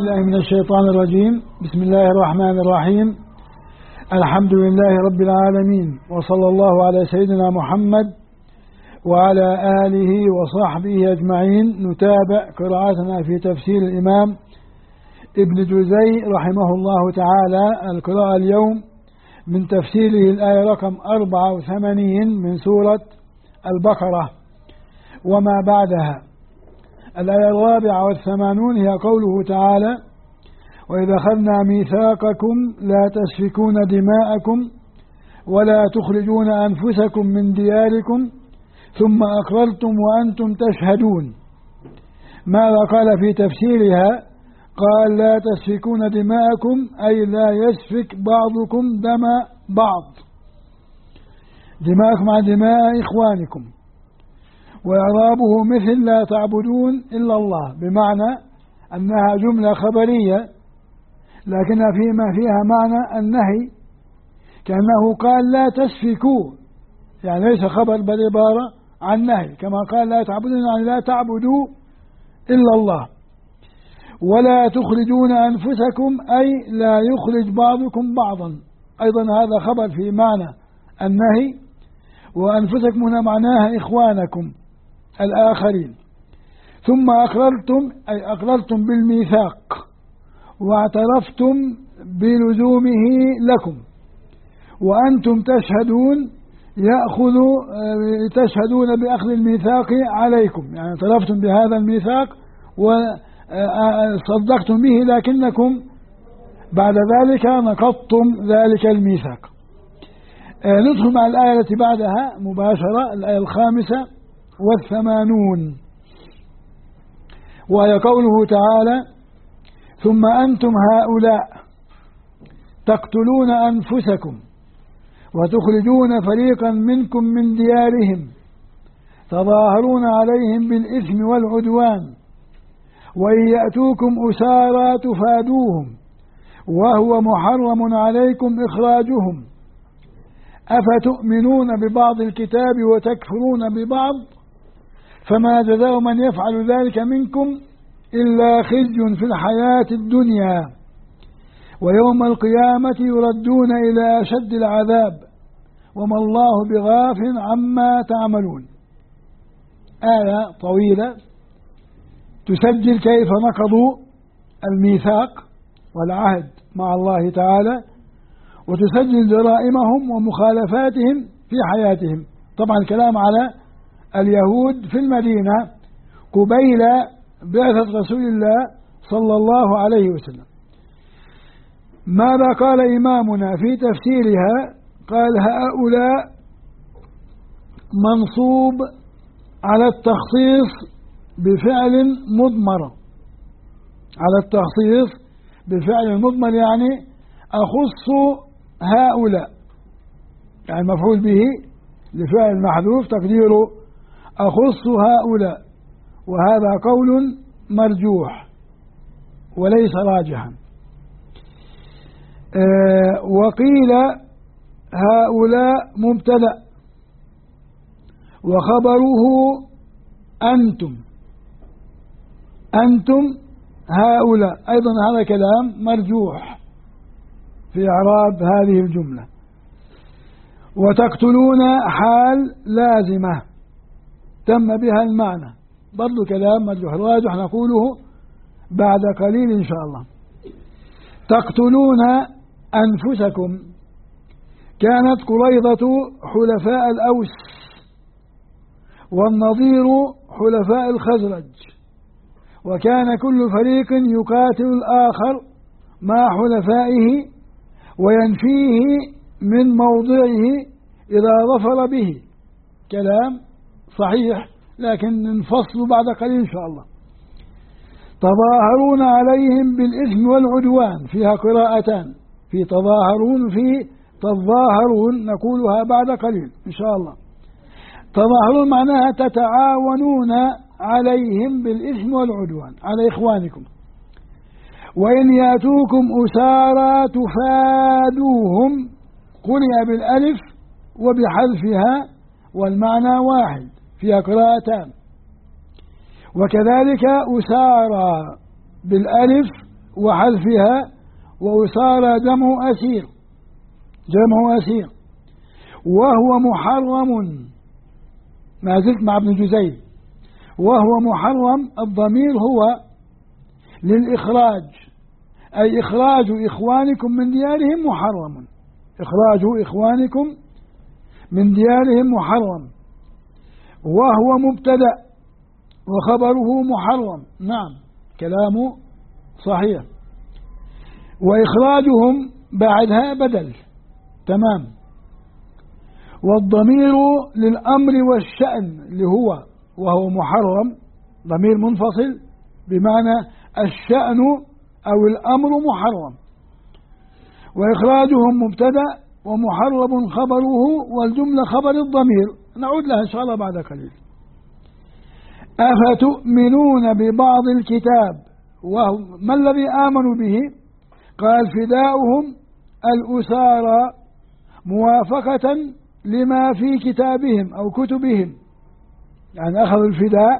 بالله من الشيطان الرجيم. بسم الله الرحمن الرحيم. الحمد لله رب العالمين، وصلى الله على سيدنا محمد وعلى آله وصحبه أجمعين. نتابع قراءتنا في تفسير الإمام ابن جزي رحمه الله تعالى. القراءة اليوم من تفسيره الآية رقم 84 من سورة البقرة وما بعدها. الآية 84 هي قوله تعالى: وإذا أخذنا ميثاقكم لا تسفكون دماءكم ولا تخرجون أنفسكم من دياركم ثم أقررتم وأنتم تشهدون. ماذا قال في تفسيرها؟ قال: لا تسفكون دماءكم أي لا يسفك بعضكم دم بعض، دماءكم مع دماء إخوانكم. وإعرابه مثل لا تعبدون إلا الله، بمعنى أنها جملة خبرية لكن فيها معنى النهي، كأنه قال لا تسفكوا، يعني ليس خبر بل عبارة عن نهي، كما قال لا تعبدون يعني لا تعبدوا إلا الله. ولا تخرجون أنفسكم أي لا يخرج بعضكم بعضا، أيضا هذا خبر في معنى النهي. وأنفسكم هنا معناها إخوانكم الآخرين. ثم أقررتم أي أقررتم بالميثاق واعترفتم بلزومه لكم، وأنتم تشهدون تشهدون بأخذ الميثاق عليكم، يعني اعترفتم بهذا الميثاق وصدقتم به لكنكم بعد ذلك نقضتم ذلك الميثاق. ندخل مع الآية التي بعدها مباشرة، الآية 85 وهي قوله تعالى: ثم أنتم هؤلاء تقتلون أنفسكم وتخرجون فريقا منكم من ديارهم تظاهرون عليهم بالإثم والعدوان وإن يأتوكم أسارى تفادوهم وهو محرم عليكم إخراجهم أفتؤمنون ببعض الكتاب وتكفرون ببعض فما جزاء من يفعل ذلك منكم إلا خزي في الحياة الدنيا ويوم القيامة يردون إلى أشد العذاب وما الله بغافل عما تعملون. آية طويلة تسجل كيف نقضوا الميثاق والعهد مع الله تعالى، وتسجل جرائمهم ومخالفاتهم في حياتهم. طبعا الكلام على اليهود في المدينة قبيل بعثة رسول الله صلى الله عليه وسلم. ماذا قال إمامنا في تفسيرها؟ قال: هؤلاء منصوب على التخصيص بفعل مضمر، على التخصيص بفعل مضمر، يعني أخص هؤلاء، يعني مفعول به لفعل محذوف تقديره أخص هؤلاء، وهذا قول مرجوح وليس راجحا. وقيل هؤلاء مبتدأ وخبره أنتم هؤلاء، أيضا هذا كلام مرجوح في إعراب هذه الجملة. وتقتلون حال لازمة تم بها المعنى، برضو كلام مرجوح، الراجح نقوله بعد قليل إن شاء الله. تقتلون أنفسكم، كانت قريظة حلفاء الأوس والنضير حلفاء الخزرج، وكان كل فريق يقاتل الآخر مع حلفائه وينفيه من موضعه إذا ظفر به. كلام صحيح لكن ننفصل بعد قليل إن شاء الله. تظاهرون عليهم بالإثم والعدوان، فيها قراءتان، في تظاهرون في تظاهرون، نقولها بعد قليل إن شاء الله. تظاهرون معناها تتعاونون عليهم بالإثم والعدوان على إخوانكم. وإن يأتوكم أسارى تفادوهم، قرئ بالألف وبحذفها والمعنى واحد، فيها قراءتان. وكذلك أسارى بالألف وحذفها، وأسارى جمع أسير، وهو محرم، ما زلت مع ابن جزي، وهو محرم. الضمير هو للإخراج، أي إخراج إخوانكم من ديارهم محرم، إخراج إخوانكم من ديارهم محرم. وهو مبتدأ وخبره محرم، نعم كلامه صحيح. وإخراجهم بعدها بدل، تمام. والضمير للأمر والشأن اللي وهو محرم، ضمير منفصل بمعنى الشأن أو الأمر محرم. وإخراجهم مبتدأ ومحرم خبره، والجملة خبر الضمير. نعود لها إن شاء الله بعد قليل. أفتؤمنون ببعض الكتاب، وما الذي آمنوا به؟ قال فداؤهم الأسارى موافقة لما في كتابهم أو كتبهم، يعني أخذوا الفداء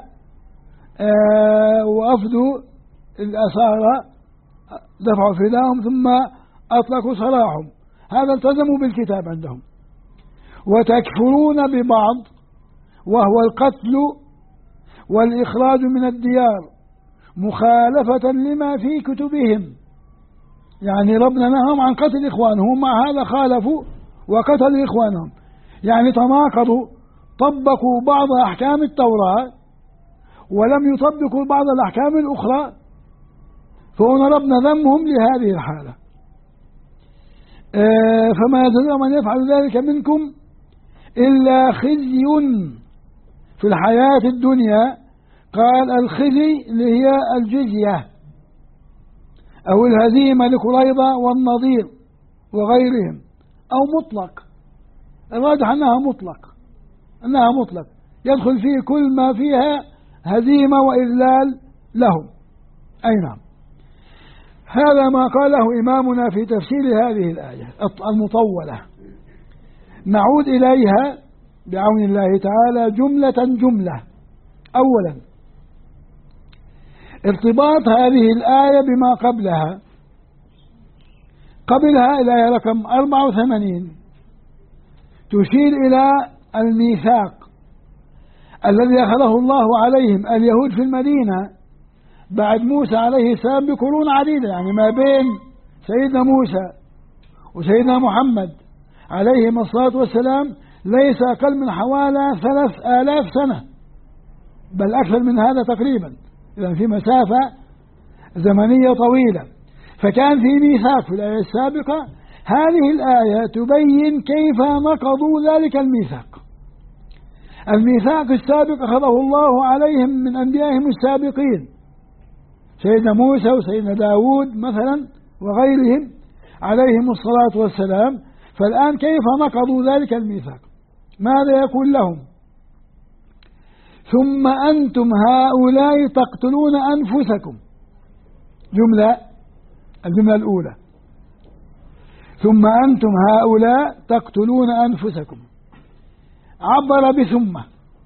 وأفدوا الأسارى، دفعوا فداهم ثم أطلقوا سراحهم، هذا التزموا بالكتاب عندهم. وتكفرون ببعض، وهو القتل والإخراج من الديار مخالفة لما في كتبهم، يعني ربنا نهاهم عن قتل إخوانهم، مع هذا خالفوا وقتلوا إخوانهم، يعني تناقضوا، طبقوا بعض أحكام التوراة ولم يطبقوا بعض الأحكام الأخرى، فهنا ربنا ذمهم لهذه الحالة. فما يزال من يفعل ذلك منكم إلا خزي في الحياة الدنيا. قال الخزي اللي هي الجزية أو الهزيمة لقريظة والنضير وغيرهم، أو مطلق، الراجح أنها مطلق يدخل فيه كل ما فيها هزيمة وإذلال لهم. أي نعم. هذا ما قاله إمامنا في تفسير هذه الآية المطولة. نعود إليها بعون الله تعالى جملة. أولا، ارتباط هذه الآية بما قبلها الآية رقم 84 تشير إلى الميثاق الذي أخذه الله عليهم اليهود في المدينة بعد موسى عليه السلام بقرون عديدة، يعني ما بين سيدنا موسى وسيدنا محمد عليهم الصلاة والسلام ليس أقل من حوالي 3000 سنة، بل أكثر من هذا تقريبا، إذن في مسافة زمنية طويلة. فكان في ميثاق في الآية السابقة، هذه الآية تبين كيف نقضوا ذلك الميثاق السابق أخذه الله عليهم من أنبيائهم السابقين، سيدنا موسى وسيدنا داود مثلا وغيرهم عليهم الصلاة والسلام. فالآن كيف نقضوا ذلك الميثاق؟ ماذا يقول لهم؟ ثم أنتم هؤلاء تقتلون أنفسكم، الجملة الأولى، ثم أنتم هؤلاء تقتلون أنفسكم، عبر بثم،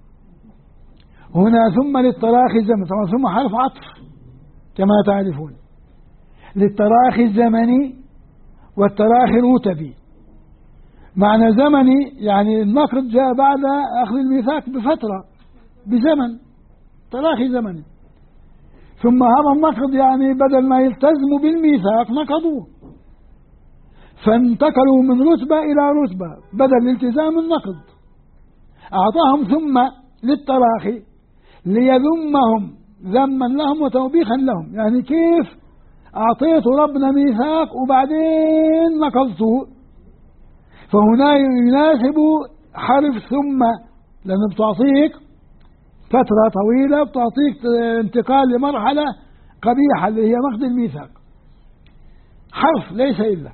هنا ثم للتراخي الزمني، طبعا ثم حرف عطف كما تعرفون، للتراخي الزمني والتراخي الرتبي. معنى زمني يعني النقد جاء بعد أخذ الميثاق بفترة، بزمن، تراخي زمني. ثم هذا النقد يعني بدل ما يلتزموا بالميثاق نقضوه، فانتقلوا من رتبة إلى رتبة بدل التزام النقد. أعطاهم ثم للتراخي ليذمهم ذما لهم وتوبيخا لهم، يعني كيف أعطيت ربنا ميثاق وبعدين نقضته. فهنا يناسب حرف ثم، لأنه بتعطيك فترة طويلة، بتعطيك انتقال لمرحلة قبيحة اللي هي نقض الميثاق. حرف ليس إلا.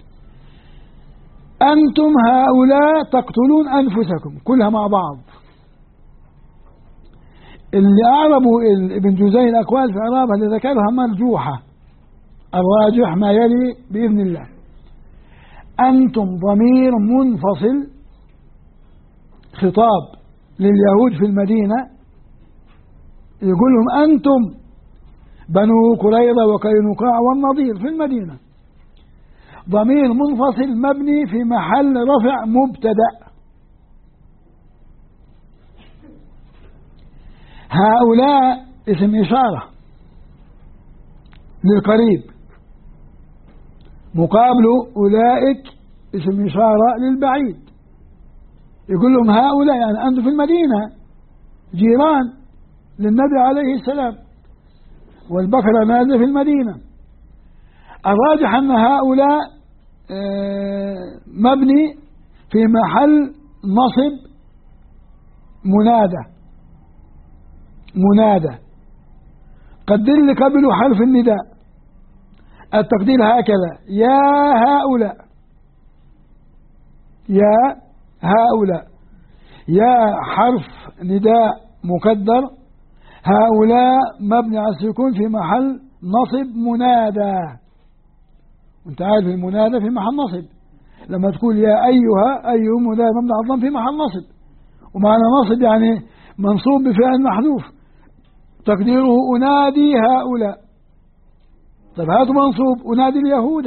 أنتم هؤلاء تقتلون أنفسكم، كلها مع بعض. اللي أعربوا ابن جزي الأقوال في إعرابها اللي ذكرها مرجوحة، الراجح ما يلي بإذن الله. أنتم ضمير منفصل، خطاب لليهود في المدينة، يقول لهم أنتم بنو قريظة وقينقاع والنضير في المدينة. ضمير منفصل مبني في محل رفع مبتدأ. هؤلاء اسم إشارة للقريب، مقابله أولئك اسم إشارة للبعيد. يقول لهم هؤلاء يعني أنتم في المدينة جيران للنبي عليه السلام، والبقرة نازلة في المدينة. الراجح أن هؤلاء مبني في محل نصب منادى قدر لي قبله حرف النداء. التقدير هكذا: يا هؤلاء، يا هؤلاء، يا حرف نداء مقدر، هؤلاء مبني على السكون في محل نصب منادى. وانت عارف المنادى في محل نصب، لما تقول يا أيها، أيها منادى مبني على الضم في محل نصب، ومعنى نصب يعني منصوب بفعل محذوف، تقديره أنادي هؤلاء. طيب هاتوا منصوب: أنادي اليهود،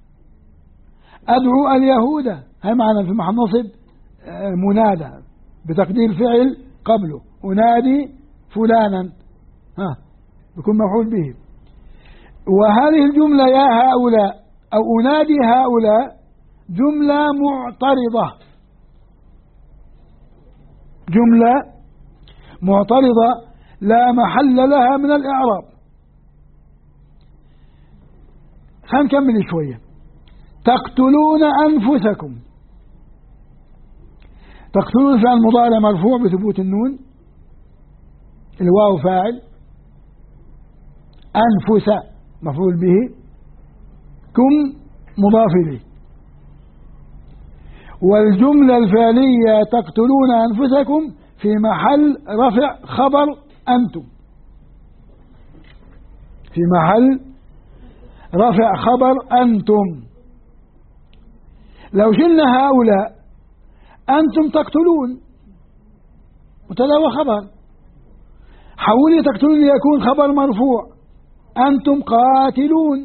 أدعو اليهود، هاي معنى في محل نصب منادى بتقدير فعل قبله. أنادي فلانا، بيكون مفعول به. وهذه الجملة يا هؤلاء أو أنادي هؤلاء جملة معترضة، جملة معترضة لا محل لها من الإعراب. خلينا نكمل شوية. تقتلون أنفسكم، تقتلون فعل مضارع مرفوع بثبوت النون، الواو فاعل، أنفس مفعول به، كم مضاف إليه. والجملة الفعلية تقتلون أنفسكم في محل رفع خبر أنتم، في محل رفع خبر أنتم. لو شلنا هؤلاء أنتم تقتلون مبتدأ وخبر، حولي تقتلون ليكون خبر مرفوع أنتم قاتلون،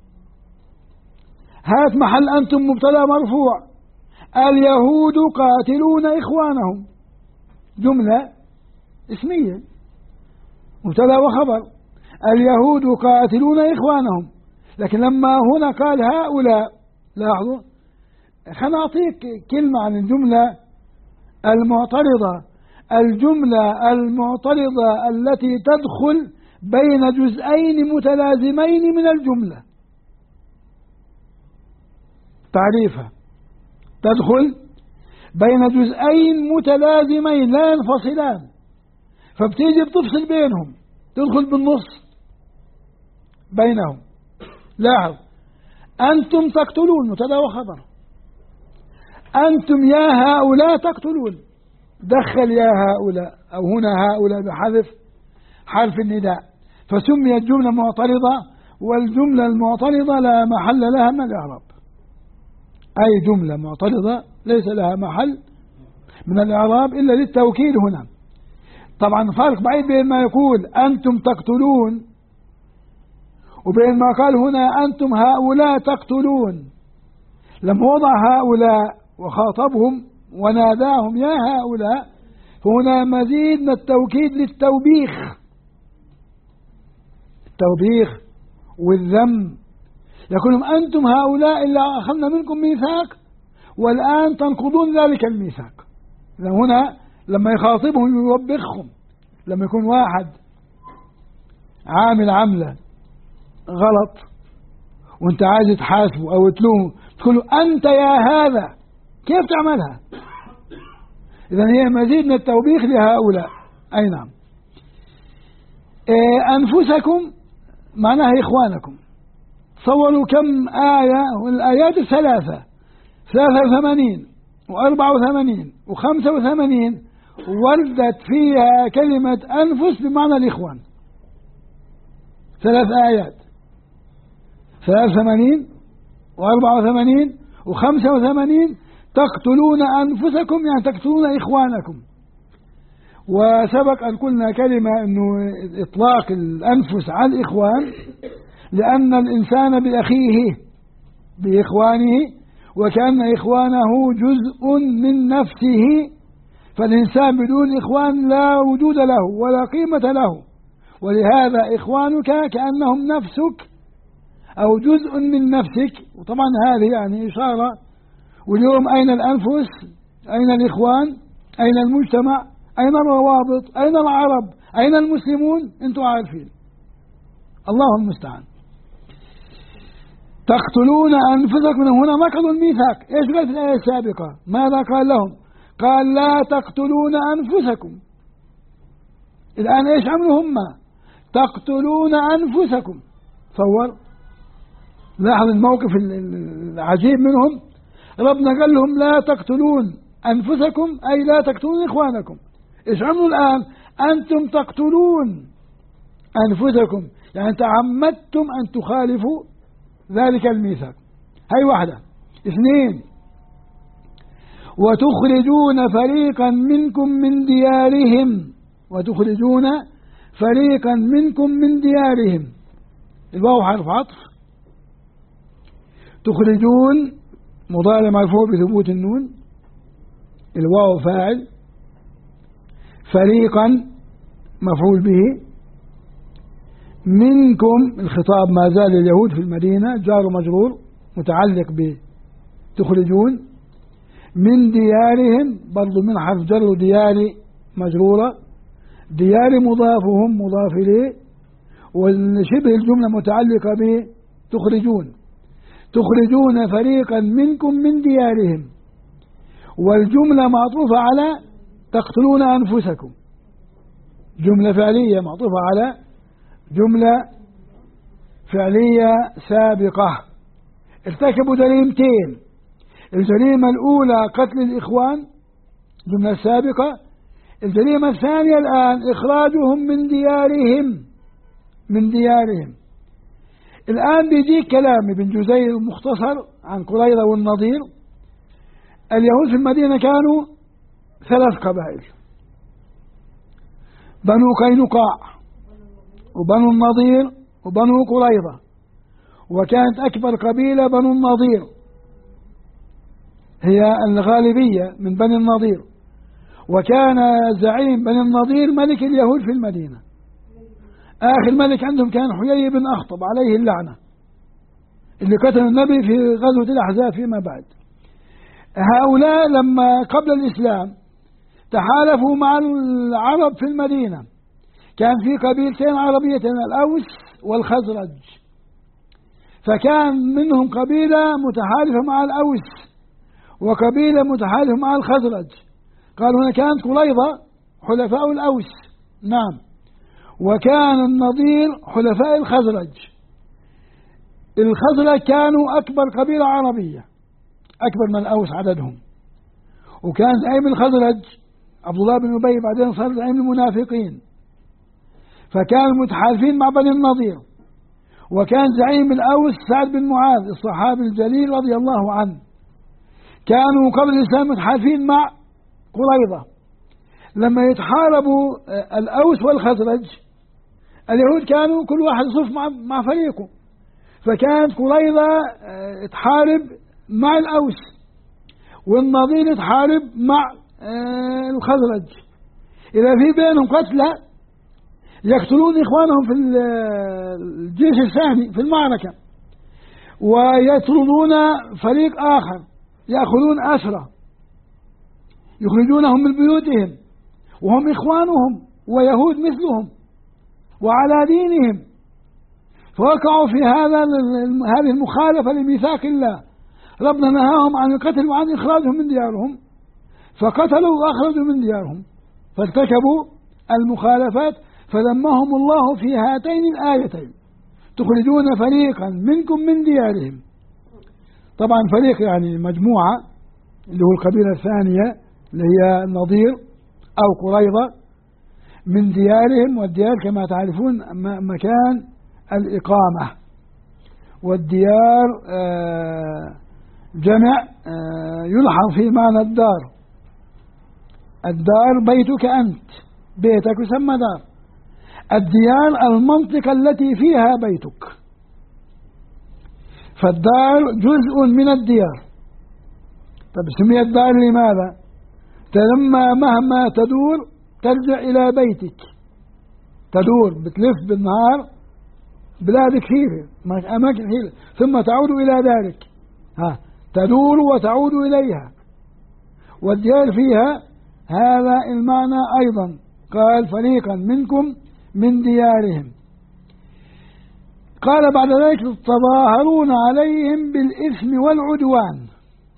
هات محل أنتم مبتدأ مرفوع اليهود قاتلون إخوانهم، جملة اسمية مبتدأ وخبر اليهود قاتلون إخوانهم. لكن لما هنا قال هؤلاء، لاحظوا، خلنا أعطيك كلمة عن الجملة المعترضة. الجملة المعترضة التي تدخل بين جزئين متلازمين من الجملة، تعريفها: تدخل بين جزئين متلازمين لا ينفصلان، فبتيجي بتفصل بينهم، تدخل بالنص بينهم. لاحظ: أنتم تقتلون مبتدأ وخبر، أنتم يا هؤلاء تقتلون، دخل يا هؤلاء أو هنا هؤلاء بحذف حرف النداء، فسميت جملة معترضة. والجملة المعترضة لا محل لها من الإعراب، أي جملة معترضة ليس لها محل من الإعراب إلا للتوكيد هنا. طبعا فرق بعيد بين ما يقول أنتم تقتلون وبين ما قال هنا أنتم هؤلاء تقتلون. لما وضع هؤلاء وخاطبهم وناداهم يا هؤلاء، هنا مزيد من التوكيد للتوبيخ، التوبيخ والذم. يقول لهم أنتم هؤلاء اللي أخذنا منكم ميثاق والآن تنقضون ذلك الميثاق. هنا لما يخاطبهم يوبخهم. لما يكون واحد عامل عملة غلط وانت عايز تحاسبه أو تلومه، تقول له أنت يا هذا كيف تعملها؟ إذن هي مزيد من التوبيخ لهؤلاء. أي نعم. أنفسكم معناها إخوانكم. تصوروا كم آية، والآيات 83 و84 و85 وردت فيها كلمة أنفس بمعنى الإخوان. 3 آيات 83 و84 و85 تقتلون أنفسكم يعني تقتلون إخوانكم. وسبق أن قلنا كلمة أنه إطلاق الأنفس على الإخوان لأن الإنسان بأخيه بإخوانه وكأن إخوانه جزء من نفسه، فالإنسان بدون إخوان لا وجود له ولا قيمة له، ولهذا إخوانك كأنهم نفسك أو جزء من نفسك. وطبعا هذه يعني إشارة. واليوم أين الأنفس؟ أين الإخوان؟ أين المجتمع؟ أين الروابط؟ أين العرب؟ أين المسلمون؟ أنتم عارفين، الله المستعان. تقتلون أنفسكم، من هنا نقضوا الميثاق. إيش قال في الآية السابقة؟ ماذا قال لهم؟ قال لا تقتلون أنفسكم. الآن إيش عملوا هم؟ تقتلون أنفسكم. تصور، لاحظ الموقف العجيب منهم. ربنا قال لهم لا تقتلون أنفسكم، أي لا تقتلون إخوانكم. إيش عملوا الآن؟ أنتم تقتلون أنفسكم، يعني تعمدتم أن تخالفوا ذلك الميثاق. هاي واحدة. اثنين، وتخرجون فريقا منكم من ديارهم. وتخرجون فريقا منكم من ديارهم. الواو حرف عطف. تخرجون مضارع مرفوع بثبوت النون، الواو فاعل، فريقا مفعول به، منكم الخطاب ما زال اليهود في المدينة جار مجرور متعلق بتخرجون، من ديارهم برضو من حرف جر ديار مجرورة، ديار مضافهم مضاف إليه، والشبه الجملة متعلقة بتخرجون. تخرجون فريقا منكم من ديارهم، والجملة معطوفة على تقتلون أنفسكم، جملة فعلية معطوفة على جملة فعلية سابقة. ارتكبوا جريمتين. الجريمة الأولى قتل الإخوان، جملة سابقة. الجريمة الثانية الآن إخراجهم من ديارهم، من ديارهم. الآن بيجيك كلام ابن جزير المختصر عن قريظة والنضير. اليهود في المدينة كانوا 3 قبائل: بنو قينقاع وبنو النضير وبنو قريظة، وكانت أكبر قبيلة بنو النضير، هي الغالبية من بني النضير، وكان زعيم بني النضير ملك اليهود في المدينة. آخر ملك عندهم كان حيي بن أخطب عليه اللعنة، اللي قتل النبي في غزوة الأحزاب فيما بعد. هؤلاء لما قبل الإسلام تحالفوا مع العرب في المدينة. كان في قبيلتين عربيتين، الأوس والخزرج، فكان منهم قبيلة متحالفة مع الأوس وقبيلة متحالفة مع الخزرج. قالوا هنا كانت قريظة حلفاء الأوس، نعم، وكان النضير حلفاء الخزرج. الخزرج كانوا أكبر قبيلة عربية، أكبر من الأوس عددهم، وكان زعيم الخزرج عبد الله بن أبي، بعدين صار زعيم المنافقين، فكانوا متحالفين مع بني النضير. وكان زعيم الأوس سعد بن معاذ الصحابي الجليل رضي الله عنه. كانوا قبل الإسلام متحالفين مع قريظة. لما يتحاربوا الأوس والخزرج، اليهود كانوا كل واحد يصف مع فريقه، فكانت قريظة تحارب مع الأوس، والنضير تحارب مع الخزرج. إذا في بينهم قتلى يقتلون إخوانهم في الجيش الثاني في المعركة، ويطردون فريق آخر، يأخذون أسرى يخرجونهم من بيوتهم وهم إخوانهم ويهود مثلهم وعلى دينهم. فوقعوا في هذه المخالفة لميثاق الله. ربنا نهاهم عن القتل وعن إخراجهم من ديارهم، فقتلوا وأخرجوا من ديارهم، فارتكبوا المخالفات، فذمهم الله في هاتين الآيتين: تخرجون فريقا منكم من ديارهم. طبعا فريق يعني مجموعة، اللي هو القبيلة الثانية اللي هي النضير أو قريظة، من ديارهم. والديار كما تعرفون مكان الإقامة، والديار جمع يلحظ في معنى الدار. الدار بيتك أنت، بيتك يسمى دار. الديار المنطقة التي فيها بيتك، فالدار جزء من الديار. طب سميت دار لماذا؟ لما مهما تدور ترجع إلى بيتك، تدور بتلف بالنهار بلاد كثيرة أماكن كثيرة ثم تعود إلى دارك، تدور وتعود إليها، والديار فيها هذا المعنى أيضا. قال فريقا منكم من ديارهم. قال بعد ذلك تظاهرون عليهم بالإثم والعدوان.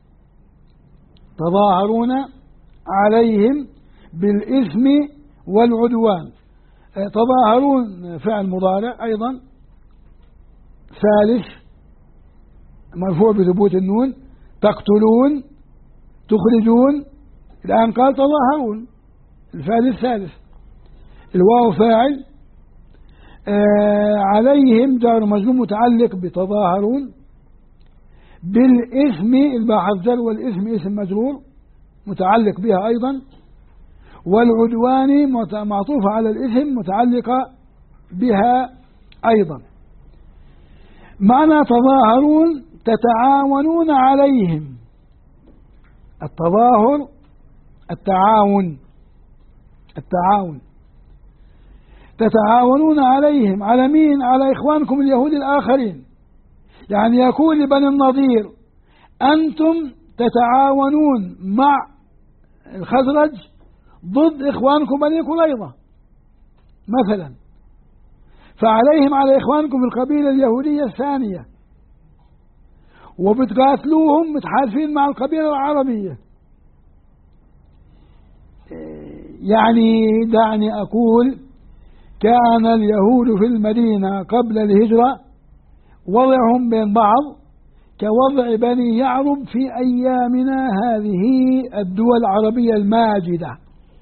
تظاهرون عليهم بالإثم والعدوان. تظاهرون فعل مضارع أيضا ثالث مرفوع بثبوت النون. تقتلون، تخرجون. الآن قال تظاهرون الفعل الثالث. الواو فاعل، عليهم جار مجرور متعلق بتظاهرون. بالإثم الباء حرف جر والإثم اسم مجرور متعلق بها أيضا. والعدوان معطوفة على الإثم متعلقة بها أيضا. معنى تظاهرون تتعاونون عليهم. التظاهر التعاون، التعاون. تتعاونون عليهم على مين؟ على إخوانكم اليهود الآخرين. يعني يقول لبني النضير أنتم تتعاونون مع الخزرج ضد إخوانكم بني قريظة مثلا، فعليهم على إخوانكم القبيلة اليهودية الثانية، وبتقاتلوهم متحالفين مع القبيلة العربية. يعني دعني أقول كان اليهود في المدينة قبل الهجرة وضعهم بين بعض كوضع بني يعرب في أيامنا هذه الدول العربية الماجدة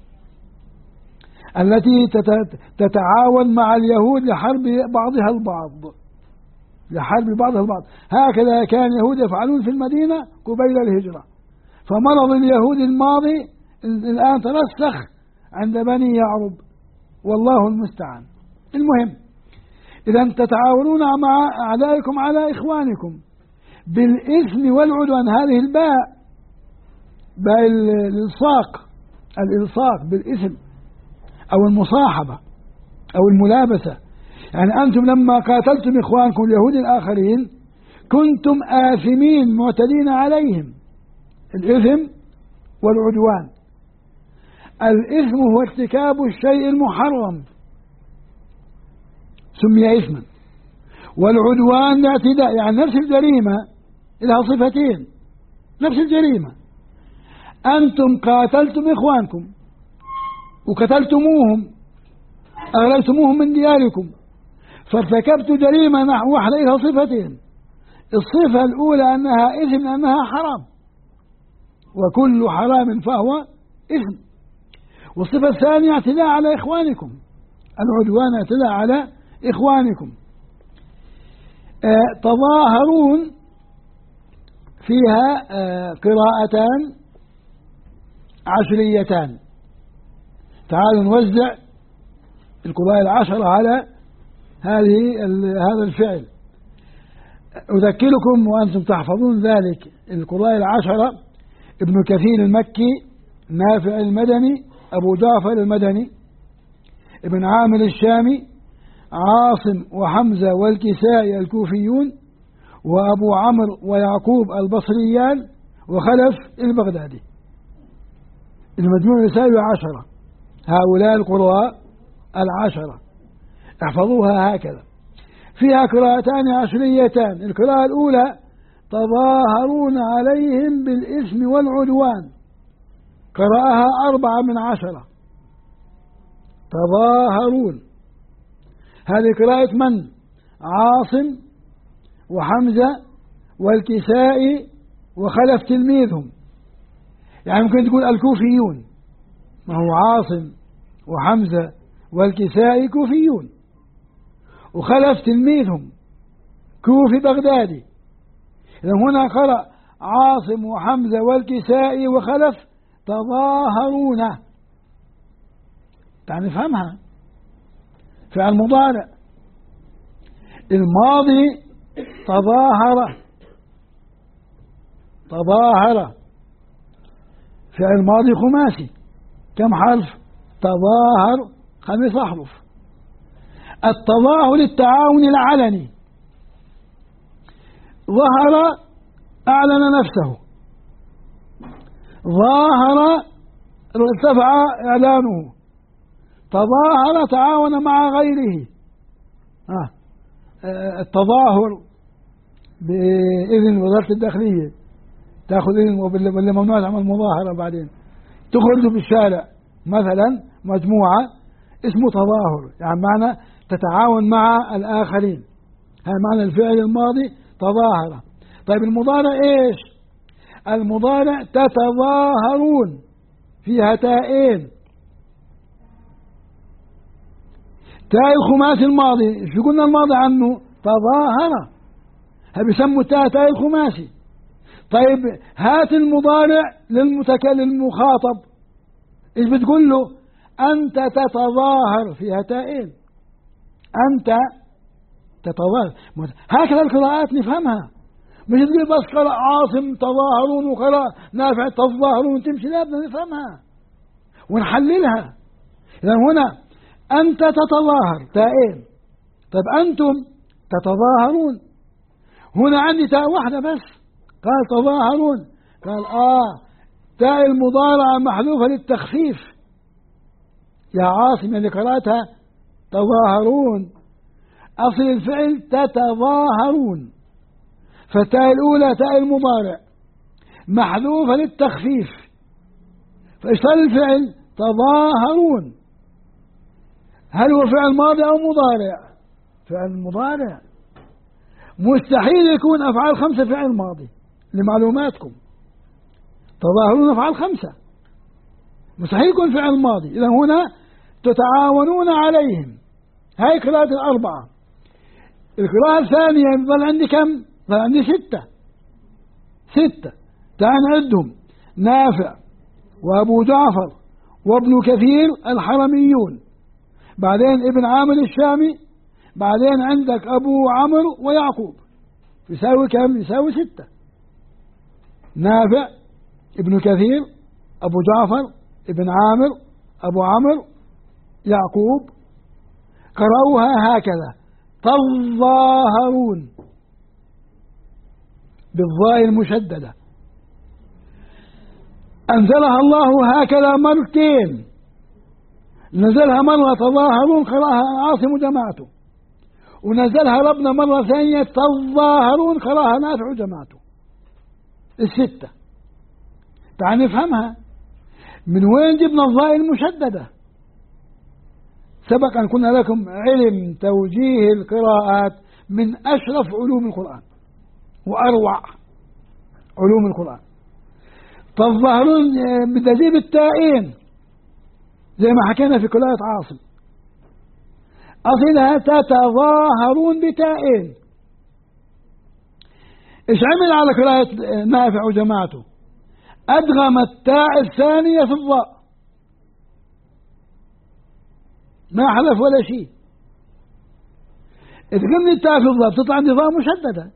التي تتعاون مع اليهود لحرب بعضها البعض، لحرب بعضها البعض. هكذا كان اليهود يفعلون في المدينة قبيل الهجرة. فمرض اليهود الماضي الآن ترسخ عند بني يعرب، والله المستعان. المهم، إذا تتعاونون مع أعدائكم على إخوانكم بالإثم والعدوان. هذه الباء باء الإلصاق بالإثم أو المصاحبة أو الملابسة. يعني أنتم لما قاتلتم إخوانكم اليهود الآخرين كنتم آثمين معتدين عليهم. الإثم والعدوان. الإثم هو ارتكاب الشيء المحرم سمي إثما، والعدوان الاعتداء. يعني نفس الجريمة لها صفتين، نفس الجريمة. أنتم قاتلتم إخوانكم وقتلتموهم، أغليتموهم من دياركم، فارتكبت جريمة نحو واحدة لها صفتين. الصفة الأولى أنها إثم لأنها حرام، وكل حرام فهو إثم. والصفة الثانية اعتداء على إخوانكم، العدوان اعتداء على إخوانكم. تظاهرون فيها قراءتان عشريتان. تعالوا نوزع القراءة 10 على هذا الفعل. أذكركم وأنتم تحفظون ذلك. القراءة 10: ابن كثير المكي، نافع المدني، أبو جعفر المدني، ابن عامر الشامي، عاصم وحمزة والكسائي الكوفيون، وأبو عمرو ويعقوب البصريان، وخلف البغدادي. المجموع يساوي 10. هؤلاء القراء 10 احفظوها هكذا. فيها قراءتان عشريتان. القراءة الأولى: تظاهرون عليهم بالإثم والعدوان، قرأها 4 من 10. تظاهرون. هذه قراءة من؟ عاصم وحمزة والكسائي وخلف تلميذهم. يعني ممكن تقول الكوفيون، ما هو عاصم وحمزة والكسائي كوفيون، وخلف تلميذهم كوفي بغدادي. إذا هنا قرأ عاصم وحمزة والكسائي وخلف تظاهرون. تعال نفهمها. فعل مضارع الماضي تظاهر، تظاهر فعل ماضي خماسي كم حرف؟ تظاهر 5 أحرف. التظاهر التعاون العلني، ظهر أعلن نفسه، ظاهر ارتفع إعلانه، تظاهر تعاون مع غيره. التظاهر بإذن وزارة الداخلية، تأخذ إذن ولا ممنوع تعمل مظاهرة، بعدين تخرج في الشارع مثلا مجموعة اسمه تظاهر، يعني معنى تتعاون مع الآخرين، هذا معنى الفعل الماضي تظاهر. طيب المضارع إيش؟ المضارع تتظاهرون، فيها تاءين، تاء الخماسي الماضي، شو قلنا الماضي عنه؟ تظاهر، بيسموا تاء الخماسي. طيب هات المضارع للمخاطب، ايش بتقول له؟ انت تتظاهر، فيها تاءين، انت تتظاهر. هكذا القراءات نفهمها، مش تقول بس قرأ عاصم تظاهرون وقرأ نافع تظاهرون تمشي، لا، بدنا نفهمها ونحللها. إذا هنا أنت تتظاهر تاءين، طيب أنتم تتظاهرون، هنا عندي تاء واحدة بس، قال تظاهرون، قال تاء المضارعة محذوفة للتخفيف يا عاصم اللي قرأتها تظاهرون، أصل الفعل تتظاهرون، فالتاء الأولى تاء المضارع محذوفة للتخفيف، فإيش صار الفعل؟ تظاهرون. هل هو فعل ماضي أو مضارع؟ فعل مضارع. مستحيل يكون أفعال 5 فعل ماضي لمعلوماتكم، تظاهرون أفعال 5، مستحيل يكون فعل ماضي. إذا هنا تتعاونون عليهم، هاي قراءة 4. القراءة الثانية ظل عندي كم؟ ظل عندي 6. تعال نعدهم: نافع وأبو جعفر وابن كثير الحرميون، بعدين ابن عامر الشامي، بعدين عندك أبو عمرو ويعقوب، يساوي كم؟ يساوي 6. نافع، ابن كثير، أبو جعفر، ابن عامر، أبو عمرو، يعقوب، قرأوها هكذا: تظاهرون بالظاء المشددة. أنزلها الله هكذا مرتين، نزلها مرة تظاهرون قرأها عاصم جماعته، ونزلها ربنا مرة ثانية تظاهرون قرأها نافع جماعته. 6. تعال نفهمها، من وين جبنا الظاء المشددة؟ سبق أن قلنا لكم علم توجيه القراءات من أشرف علوم القرآن وأروع علوم القرآن. تظاهرون بدي أجيب التائين زي ما حكينا في قراءة عاصم، أصلها تتظاهرون بتائين. إيش عمل على قراءة نافع وجماعته؟ أدغم التاء الثانية في الظاء، ما حذف ولا شيء، ادغم التاء في الظاء بتطلع عندي ظاء مشددة،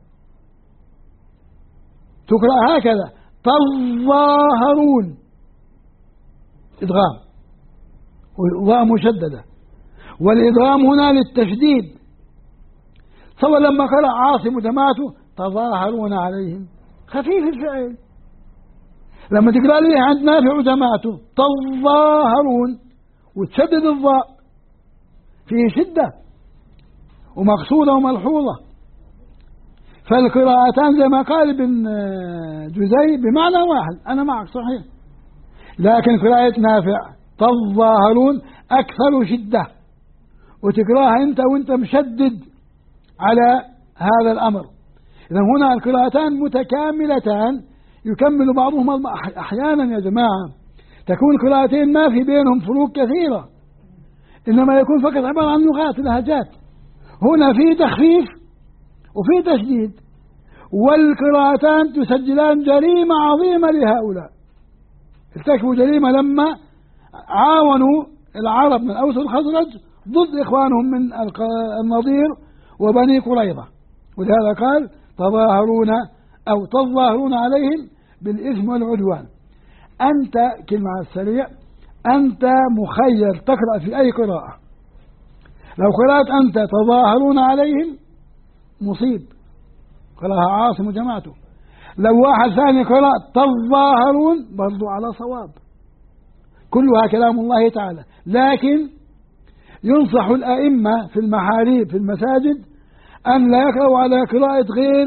تقرأ هكذا: تظاهرون، إدغام وظاء مشددة، والإدغام هنا للتشديد. سواء لما قرأ عاصم وجماعته تظاهرون عليهم، خفيف الفعل. لما تقرأ لي عند نافع وجماعته تظاهرون وتشدد الظاء، فيه شدة ومقصودة وملحوظة. فالقراءتان زي ما قال ابن جزي بمعنى واحد، أنا معك صحيح، لكن قراءة نافع تظاهرون أكثر شدة، وتقراها أنت وأنت مشدد على هذا الأمر. إذا هنا القراءتان متكاملتان، يكمل بعضهما أحيانا يا جماعة تكون قراءتين ما في بينهم فروق كثيرة، إنما يكون فقط عبارة عن لغات لهجات. هنا في تخفيف وفي تشديد، والقراءتان تسجلان جريمة عظيمة لهؤلاء، ارتكبوا جريمة لما عاونوا العرب من أوس والخزرج ضد إخوانهم من النضير وبني قريظة، ولهذا قال تظاهرون أو تظاهرون عليهم بالإثم والعدوان. أنت كلمة على السريع، أنت مخير تقرأ في أي قراءة. لو قرأت أنت تظاهرون عليهم مصيب، قرأها عاصم وجماعته. لو واحد ثاني قرأ تظاهرون برضو على صواب، كلها كلام الله تعالى. لكن ينصح الأئمة في المحاريب في المساجد أن لا يقرأوا على قراءة غير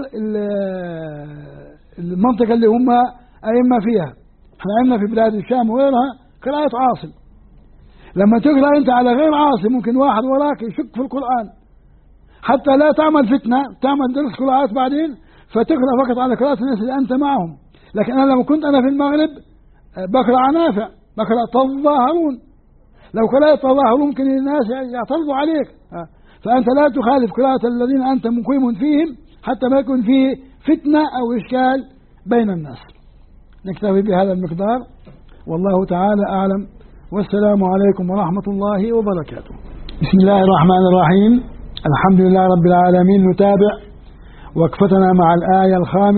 المنطقة اللي هم أئمة فيها. احنا عندنا في بلاد الشام وغيرها قراءة عاصم. لما تقرأ أنت على غير عاصم ممكن واحد وراك يشك في القرآن، حتى لا تعمل فتنة، تعمل درس قراءات بعدين فتقرأ فقط على قراءة الناس اللي أنت معهم. لكن أنا لما كنت أنا في المغرب بقرأ نافع، بقرأ تظاهرون. لو قرأت تظاهرون ممكن الناس يعترضوا عليك، فأنت لا تخالف قراءة الذين أنت مقيم فيهم حتى ما يكون فيه فتنة أو إشكال بين الناس. نكتفي بهذا المقدار، والله تعالى أعلم، والسلام عليكم ورحمة الله وبركاته. بسم الله الرحمن الرحيم. الحمد لله رب العالمين. نتابع وقفتنا مع الآية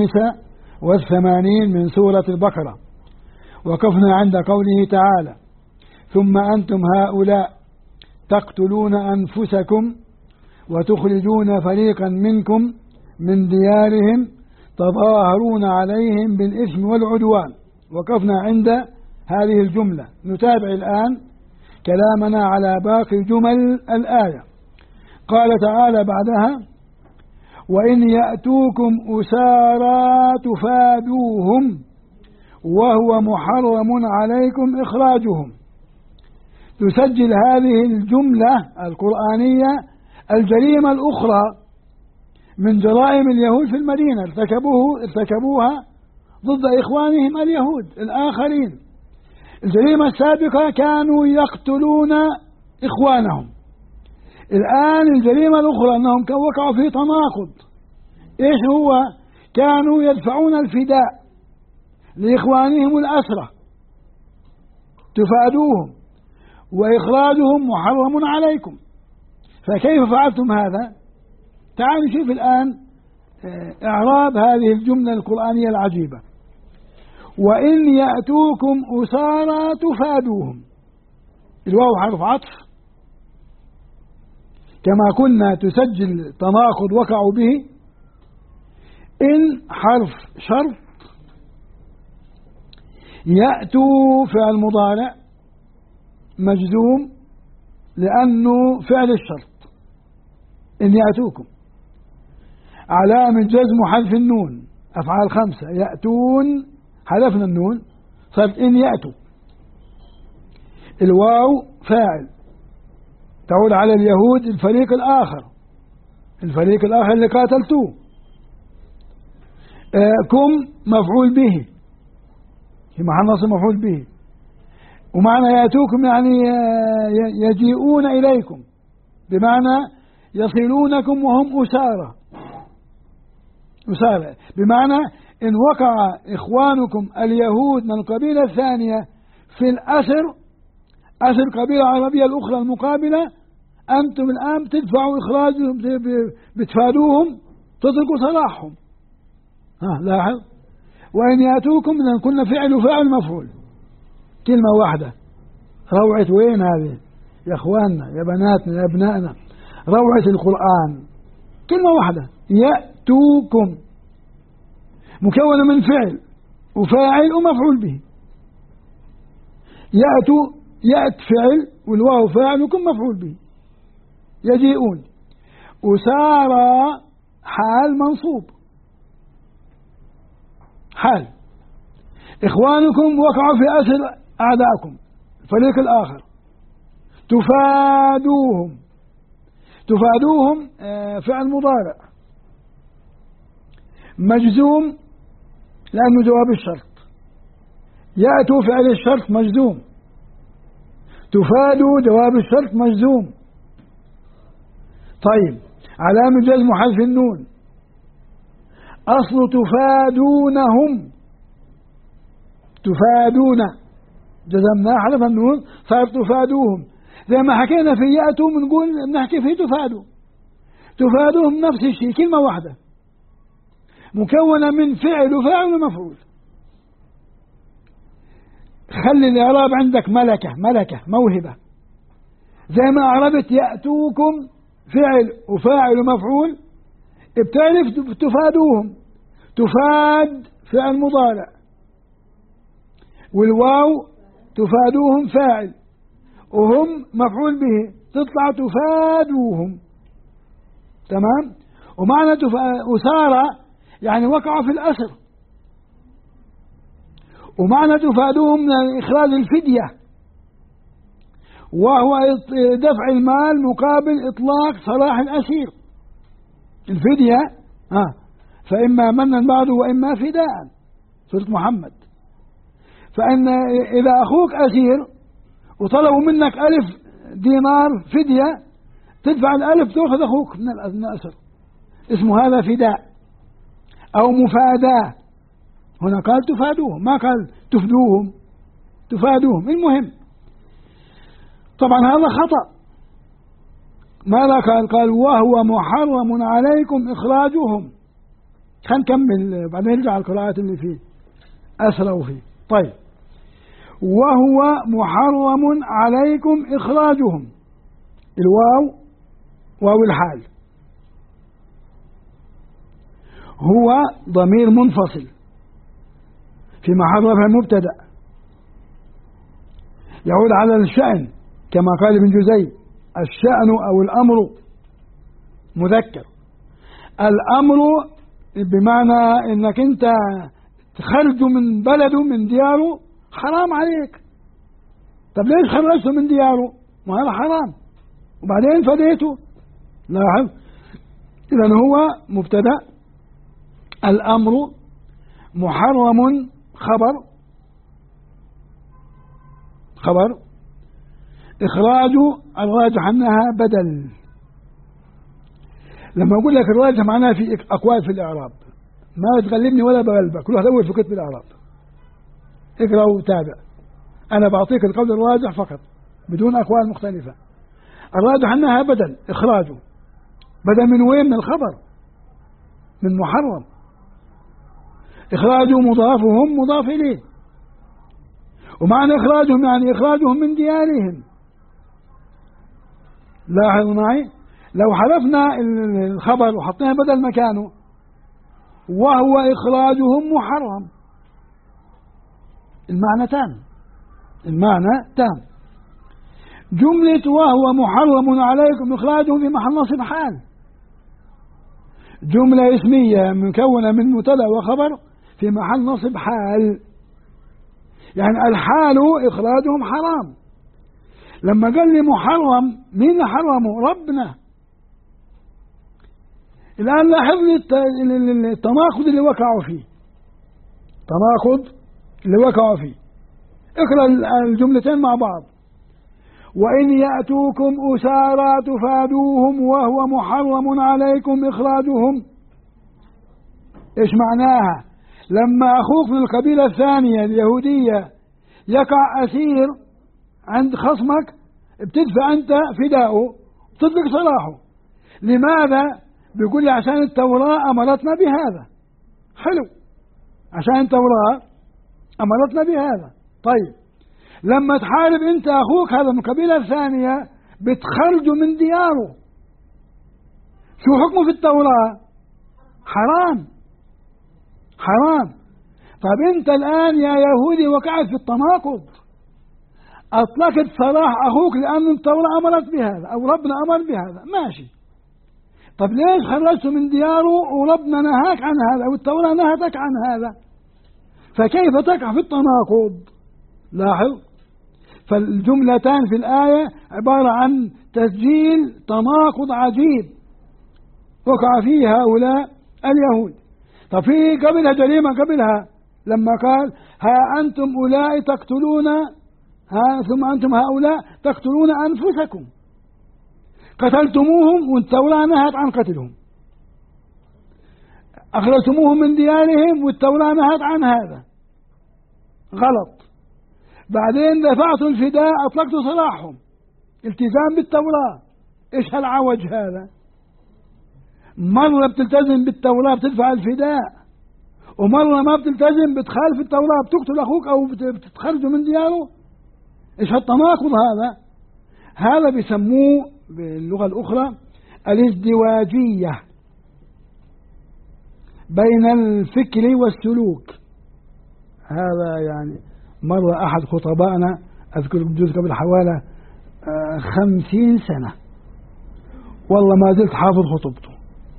85 من سورة البقرة. وقفنا عند قوله تعالى: ثم أنتم هؤلاء تقتلون أنفسكم وتخرجون فريقا منكم من ديارهم تظاهرون عليهم بالإثم والعدوان. وقفنا عند هذه الجملة. نتابع الآن كلامنا على باقي جمل الآية. قال تعالى بعدها: وإن يأتوكم أسارى تفادوهم وهو محرم عليكم إخراجهم. تسجل هذه الجملة القرآنية الجريمة الأخرى من جرائم اليهود في المدينة ارتكبوها ضد إخوانهم اليهود الآخرين. الجريمة السابقة كانوا يقتلون إخوانهم. الآن الجريمة الأخرى أنهم وقعوا في تناقض. إيش هو؟ كانوا يدفعون الفداء لإخوانهم الأسرى تفادوهم وإخراجهم محرم عليكم. فكيف فعلتم هذا؟ تعالوا نشوف الآن إعراب هذه الجملة القرآنية العجيبة. وإن يأتوكم أسارى تفادوهم. الواو حرف عطف، كما كنا تسجل تناقض وقعوا به. إن حرف شرط، يأتوا فعل مضارع مجزوم لأنه فعل الشرط. إن يأتوكم علامة جزم حذف النون. أفعال 5 يأتون حذفنا النون صارت إن يأتوا. الواو فاعل تعود على اليهود الفريق الآخر اللي قاتلتوه. كم مفعول به في محل نصب مفعول به. ومعنى يأتوكم يعني يجيئون إليكم، بمعنى يصلونكم وهم أسارى. بمعنى إن وقع إخوانكم اليهود من القبيلة الثانية في الأسر، أسر القبيلة العربية الأخرى المقابلة، أنتم الآن تدفعوا إخراجهم، بتفادوهم، تتركوا صلاحهم. لاحظ. وإن يأتوكم إذا كنا فعل وفاعل مفعول، كلمة واحدة. روعة وين هذه يا إخواننا يا بناتنا يا أبنائنا؟ روعة القرآن كلمة واحدة. يأتوكم مكونة من فعل وفاعل ومفعول به. يأت فعل والواو فاعل وكم مفعول به. يجيئون. أسارى حال منصوب، حال. إخوانكم وقعوا في أسر أعدائكم الفريق الآخر. تفادوهم فعل مضارع مجزوم لأنه جواب الشرط. يأتوا فعل الشرط مجزوم. تفادوا جواب الشرط مجزوم. طيب علامة جزم حذف النون. أصل تفادون جزمنا حذف النون صار تفادوهم. زي ما حكينا في يأتوا بنقول بنحكي في تفادوا. تفادوهم نفس الشيء، كلمة واحدة مكونة من فعل وفاعل ومفعول. خلي الإعراب عندك ملكة موهبة، زي ما أعربت يأتوكم فعل وفاعل ومفعول، بتعرف تفادوهم. تفاد فعل مضارع، والواو تفادوهم فاعل، وهم مفعول به، تطلع تفادوهم. تمام. ومعنى أسارى يعني وقعوا في الأسر، ومعنى تفادوهم من إخراج الفدية، وهو دفع المال مقابل إطلاق سراح الأسير. الفدية فإما منا بعد وإما فداء، سورة محمد. فإن إذا أخوك أسير وطلبوا منك 1000 دينار فدية، تدفع 1000 تأخذ أخوك من الأسر، اسمه هذا فداء أو مفاداة. هنا قال تفادوهم، ما قال تفدوهم، تفادوهم. المهم طبعا هذا خطأ. ماذا قال وهو محرم عليكم إخراجهم. خلينا نكمل بعدين نرجع على القراءات اللي فيه أسروا فيه. طيب، وهو محرم عليكم إخراجهم، الواو واو الحال، هو ضمير منفصل في محل رفع مبتدأ يعود على الشأن، كما قال ابن جزي الشأن أو الأمر مذكر. الأمر بمعنى إنك أنت تخرج من بلده من دياره حرام عليك. طب ليش خرجته من دياره؟ ما هذا حرام وبعدين فديته. لاحظ، إذن هو مبتدأ، الأمر محرم خبر إخراج الراجح أنها بدل. لما أقول لك الراجح معناها في أقوال في الإعراب، ما تغلبني ولا بغلبك، كل واحد أول في كتب الإعراب اقرأ وتابع. أنا بعطيك القول الراجح فقط بدون أقوال مختلفة. الراجح أنها بدل، إخراجه بدل من وين؟ من الخبر، من محرم. إخراجه مضافهم مضاف إليه، ومعنى إخراجهم يعني إخراجهم من ديارهم. لاحظوا معي، لو حذفنا الخبر وحطينا بدل مكانه وهو إخراجهم محرم، المعنى تام. جملة وهو محرم عليكم إخراجهم في محل نصب حال، جملة اسمية مكونة من مبتدأ وخبر في محل نصب حال، يعني الحال إخراجهم حرام. لما قال لي محرم، مين حرمه؟ ربنا. الآن لاحظ التناقض اللي وقعوا فيه، اقرأ الجملتين مع بعض. وإن يأتوكم أسارى تفادوهم وهو محرم عليكم إخراجهم. إيش معناها؟ لما أخوك من القبيلة الثانية اليهودية يقع أسير عند خصمك، بتدفع أنت فداءه، بتطلق سراحه. لماذا؟ بيقول لي عشان التوراة أمرتنا بهذا. حلو، عشان التوراة أمرتنا بهذا. طيب، لما تحارب أنت أخوك هذا من القبيلة الثانية بتخرجه من دياره، شو حكمه في التوراة؟ حرام. طيب أنت الآن يا يهودي وقعت في التناقض، أطلقت سراح أخوك لأن التوراة أمرت بهذا أو ربنا أمر بهذا، ماشي. طب ليش خرجته من دياره وربنا نهاك عن هذا أو التوراة نهتك عن هذا؟ فكيف تقع في التناقض؟ لاحظ، فالجملتان في الآية عبارة عن تسجيل تناقض عجيب وقع فيه هؤلاء اليهود. طب في قبلها جريمة قبلها لما قال ها أنتم أولئك تقتلون ثم أنتم هؤلاء تقتلون أنفسكم، قتلتموهم والتوراة نهت عن قتلهم، أخرجتموهم من ديارهم والتوراة نهت عن هذا، غلط. بعدين دفعتوا الفداء، أطلقتوا سراحهم، التزام بالتوراة. إيش هالعوج هذا؟ مرة بتلتزم بالتوراة بتدفع الفداء، ومرة ما بتلتزم بتخالف التوراة بتقتل أخوك أو بتخرجه من دياره. إيش هالتناقض هذا؟ هذا بيسموه باللغة الأخرى الازدواجية بين الفكر والسلوك. هذا يعني مرة أحد خطبائنا أذكر بجوز قبل حوالي 50 سنة، والله ما زلت حافظ خطبته.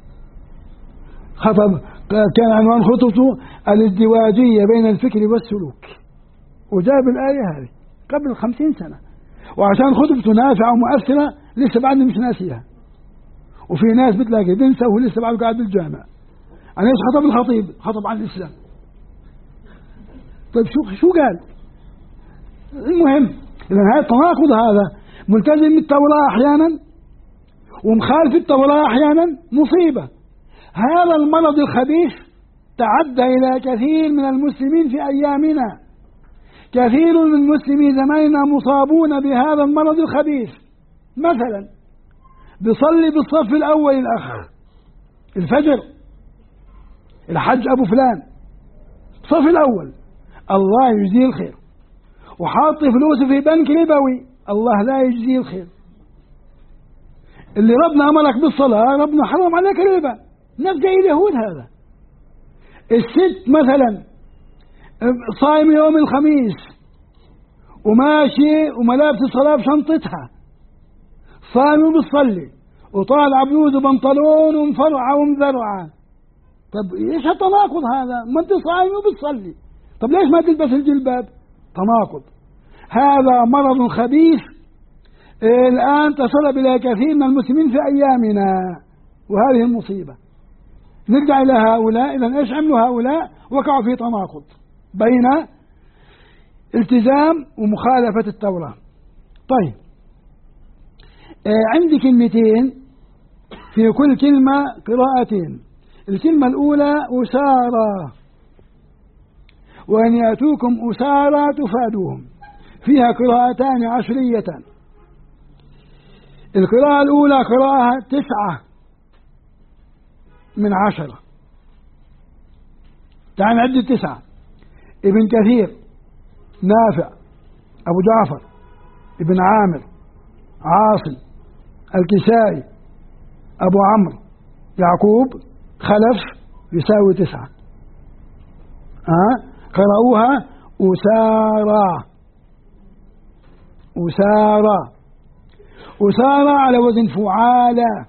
خطب كان عنوان خطبته الازدواجية بين الفكر والسلوك، وجاب الآية هذه قبل 50 سنة، وعشان خطبته نافعة ومؤثرة لسه بعد مش ناسيها. وفي ناس بتلاقي بنسى ولسه بعد قاعد بالجامع. أنا إيش خطب الخطيب؟ خطب عن الإسلام. طيب شو قال؟ المهم إذا هذا التناقض، هذا ملتزم بالتوراة أحيانا ومخالف التوراة أحيانا، مصيبة. هذا المرض الخبيث تعدى إلى كثير من المسلمين في أيامنا. كثير من مسلمي زماننا مصابون بهذا المرض الخبيث. مثلا بيصلي بالصف الأول الأخ الفجر، الحج أبو فلان الصف الأول، الله يجزيه الخير، وحاط فلوسه في بنك ربوي، الله لا يجزيه الخير. اللي ربنا أمرك بالصلاة ربنا حرم عليك الربا، نفس زي اليهود. هذا الست مثلا صايم يوم الخميس وماشي وملابس الصلاة بشنطتها، صايم وبتصلي وطالع بلوز وبنطلون ومفرعة ومذرعة. طب ايش هالتناقض هذا؟ ما انت صايم وبتصلي، طب ليش ما تلبس الجلباب؟ تناقض. هذا مرض خبيث الآن تصل إلى كثير من المسلمين في أيامنا، وهذه المصيبة. نرجع إلى هؤلاء. إذن إيش عملوا هؤلاء؟ وقعوا في تناقض بين التزام ومخالفة التوراة. طيب عندي كلمتين في كل كلمة قراءتين. الكلمة الأولى أسارى، وأن يأتوكم أسارى تفادوهم، فيها قراءتان عشرية. القراءة الأولى قراءة 9/10. تعال نعد 9: ابن كثير، نافع، أبو جعفر، ابن عامر، عاصم، الكسائي، أبو عمرو، يعقوب، خلف، يساوي 9. قرأوها أسارى. أسارى، أسارى على وزن فعالة،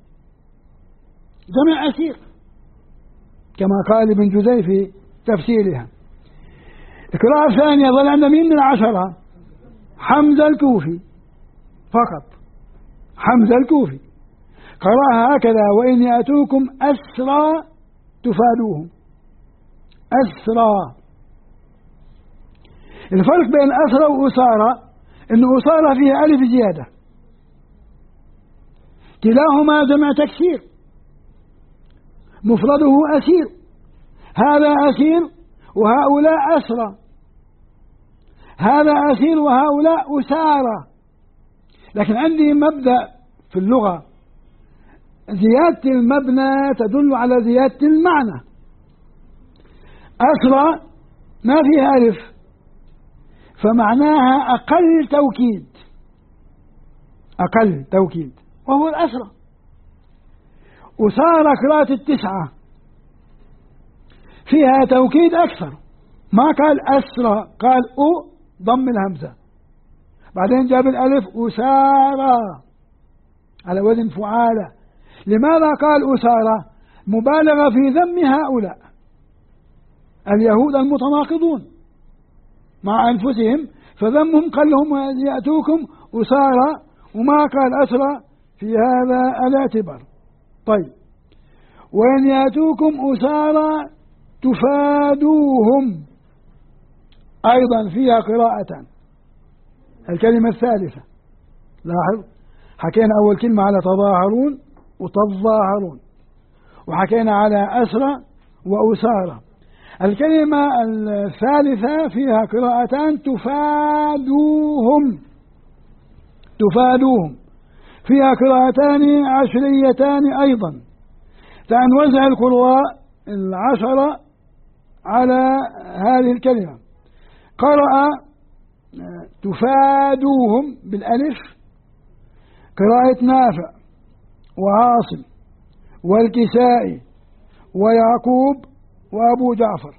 جمع أسير، كما قال ابن جزي في تفسيرها. القراءة الثانية ظل عند مين من 10؟ حمزة الكوفي فقط. حمزة الكوفي قرأها هكذا: وإن يأتوكم أسرى تفادوهم. أسرى. الفرق بين أسرى وأسارى إن أسارى فيها ألف زيادة، كلاهما جمع تكسير، مفرده أسير. هذا أسير وهؤلاء أسرى، هذا أسير وهؤلاء أسارى. لكن عندي مبدأ في اللغة: زيادة المبنى تدل على زيادة المعنى. أسرى ما فيها ألف، فمعناها أقل توكيد، أقل توكيد، وهو الأسرى. أسارى قراءة 9 فيها توكيد أكثر، ما قال أسرى، قال أو ضم الهمزة، بعدين جاب الألف أسارى على وزن فعالة. لماذا قال أسارى؟ مبالغة في ذم هؤلاء اليهود المتناقضون مع أنفسهم، فذمهم قال لهم يأتوكم أسارى وما قال أسرى في هذا الاعتبار. طيب، وإن يأتوكم أسارى تفادوهم أيضا فيها قراءة. الكلمة الثالثة لاحظ، حكينا أول كلمة على تظاهرون وتظاهرون، وحكينا على أسرى وأسارى. الكلمة الثالثة فيها قراءتان: تفادوهم. تفادوهم. فيها قراءتان عشريتان أيضا. نوزع القراء 10 على هذه الكلمة. قرأ تفادوهم بالألف قراءة نافع وعاصم والكسائي ويعقوب وأبو جعفر.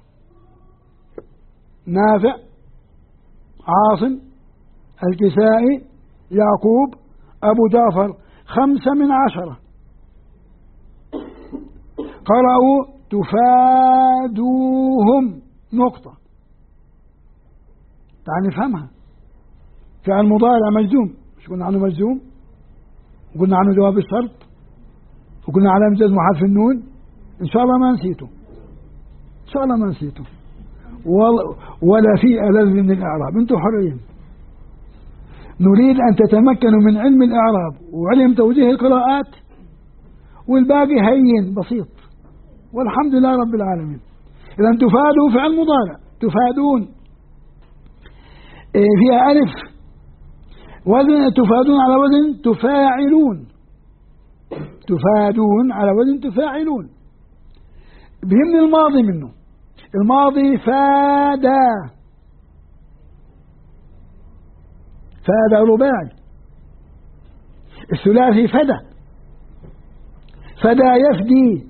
نافع، عاصم، الكسائي، يعقوب، أبو جعفر، 5 من 10 قرأوا تفادوهم نقطة. تعال نفهمها. فعل مضارع مجزوم، مش قلنا عنه مجزوم، وقلنا عنه جواب الشرط، وقلنا علامة جزم حرف النون. إن شاء الله ما نسيته، إن شاء الله ما نسيته، ولا في ألذ من الإعراب. أنتم حرين. نريد أن تتمكنوا من علم الإعراب وعلم توجيه القراءات، والباقي هين بسيط، والحمد لله رب العالمين. إذا تفادوا فعل مضارع، تفادون فيها ألف وزن، تفادون على وزن تفاعلون، تفادون على وزن تفاعلون. بهمني الماضي منه. الماضي فادا، فادا رباعي. الثلاثي فدا، فدا يفدي،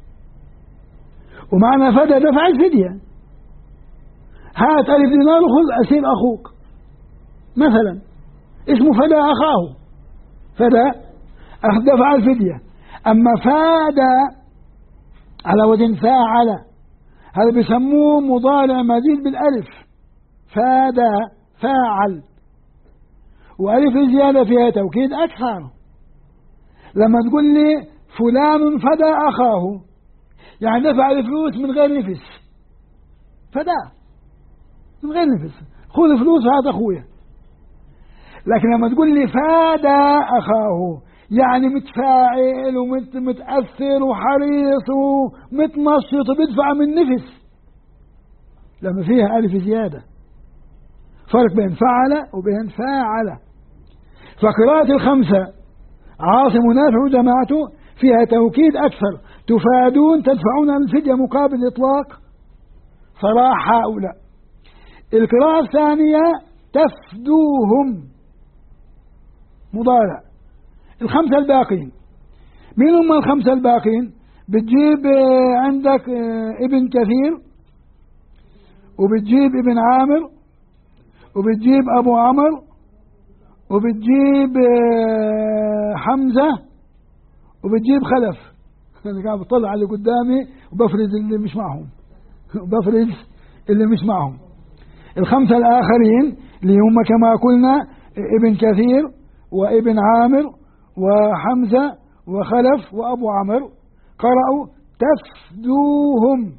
ومعنى فدا دفع الفدية. هات ألف دينار خذ أسير أخوك مثلا، اسمه فدا أخاه، فدا دفع الفدية. أما فادا على وزن فاعل، هذا بيسموه مضارع مزيد بالألف. فادا فاعل، وألف الزيادة فيها توكيد أكثر. لما تقول لي فلان فدا أخاه، يعني دفع الفلوس من غير نفس، فدا من غير نفس، خذ فلوس هذا أخويا. لكن لما تقول لي فادا أخاه، يعني متفاعل ومتأثر وحريص ومتنشط وبيدفع من نفس، لما فيها ألف زيادة. فرق بين فعل وبين فاعل. فقراءة 5 عاصم ونافع وجماعته فيها توكيد أكثر. تفادون تدفعون الفدية مقابل الإطلاق، صراح هؤلاء. القراءة الثانية تفدوهم مضارع. 5 الباقين مين هم 5 الباقين؟ بتجيب عندك ابن كثير، وبتجيب ابن عامر، وبتجيب أبو عمرو، وبتجيب حمزة، وبتجيب خلف. أنا قاعد بطلع على اللي قدامي وبفرز اللي مش معهم، وبفرز اللي مش معهم. 5 الآخرين اللي هم كما قلنا ابن كثير وابن عامر وحمزة وخلف وأبو عمرو قرأوا تفدوهم.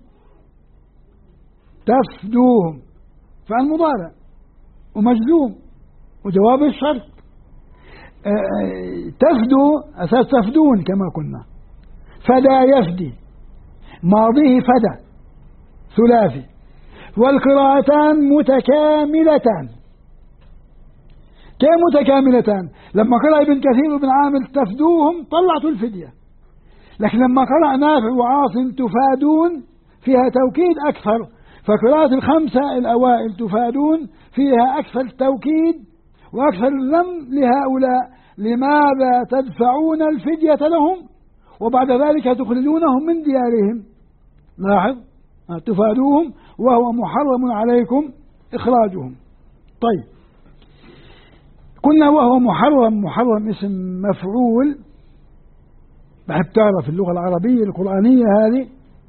تفدوهم فعل مضارع ومجزوم وجواب الشرط. تفدو أساس تفدون كما قلنا. فدا يفدي، ماضيه فدا ثلاثي. والقراءتان متكاملتان. كيف متكاملتان؟ لما قرأ ابن كثير وابن عامر تفدوهم طلعتوا الفدية، لكن لما قرأ نافع وعاصم تفادون فيها توكيد أكثر. فقراءة 5 الأوائل تفادون فيها أكثر توكيد وأكثر ذم لهؤلاء. لماذا تدفعون الفدية لهم وبعد ذلك تخرجونهم من ديارهم؟ لاحظ، تفادوهم وهو محرم عليكم إخراجهم. طيب، قلنا وهو محرم. محرم اسم مفعول. بحب تعرف اللغة العربية القرآنية هذه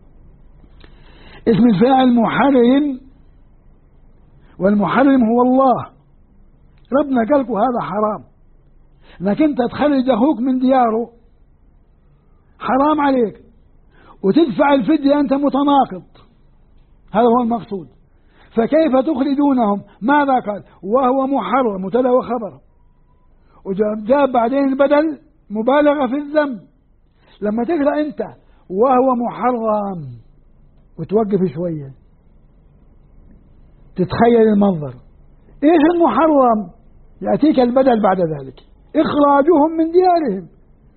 اسم الفاعل محرم، والمحرم هو الله. ربنا قال لكم هذا حرام، انك انت تخرج اخوك من دياره حرام عليك، وتدفع الفدية انت متناقض. هذا هو المقصود. فكيف تخرجونهم؟ ماذا قال؟ وهو محرم، مبتدا وخبر، وجاب بعدين البدل مبالغة في الذم. لما تقرأ انت وهو محرم وتوقف شوية تتخيل المنظر، ايش المحرم؟ يأتيك البدل بعد ذلك. إخراجهم من ديارهم،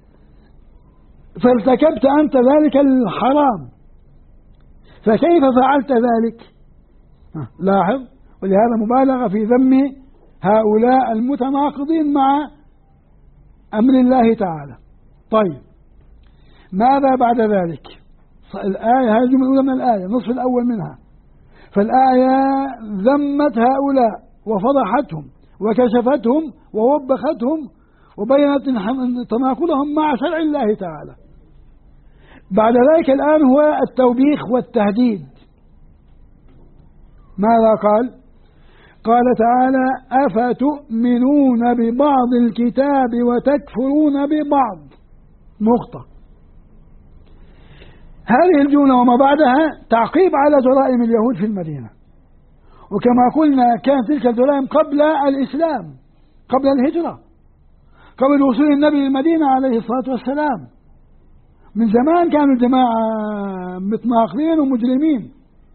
فارتكبت أنت ذلك الحرام، فكيف فعلت ذلك؟ لاحظ، ولهذا مبالغة في ذم هؤلاء المتناقضين مع أمر الله تعالى. طيب، ماذا بعد ذلك؟ الآية، هذه الجملة الأولى من الآية، النصف الأول منها. فالآية ذمت هؤلاء وفضحتهم وكشفتهم ووبختهم وبينت تناقضهم مع شرع الله تعالى. بعد ذلك الآن هو التوبيخ والتهديد. ماذا قال؟ قال تعالى: أفتؤمنون ببعض الكتاب وتكفرون ببعض. نقطة. هذه الجملة وما بعدها تعقيب على جرائم اليهود في المدينة، وكما قلنا كانت تلك الجرائم قبل الإسلام، قبل الهجرة، قبل وصول النبي للمدينة عليه الصلاة والسلام. من زمان كانوا الجماعة متناقضين ومجرمين.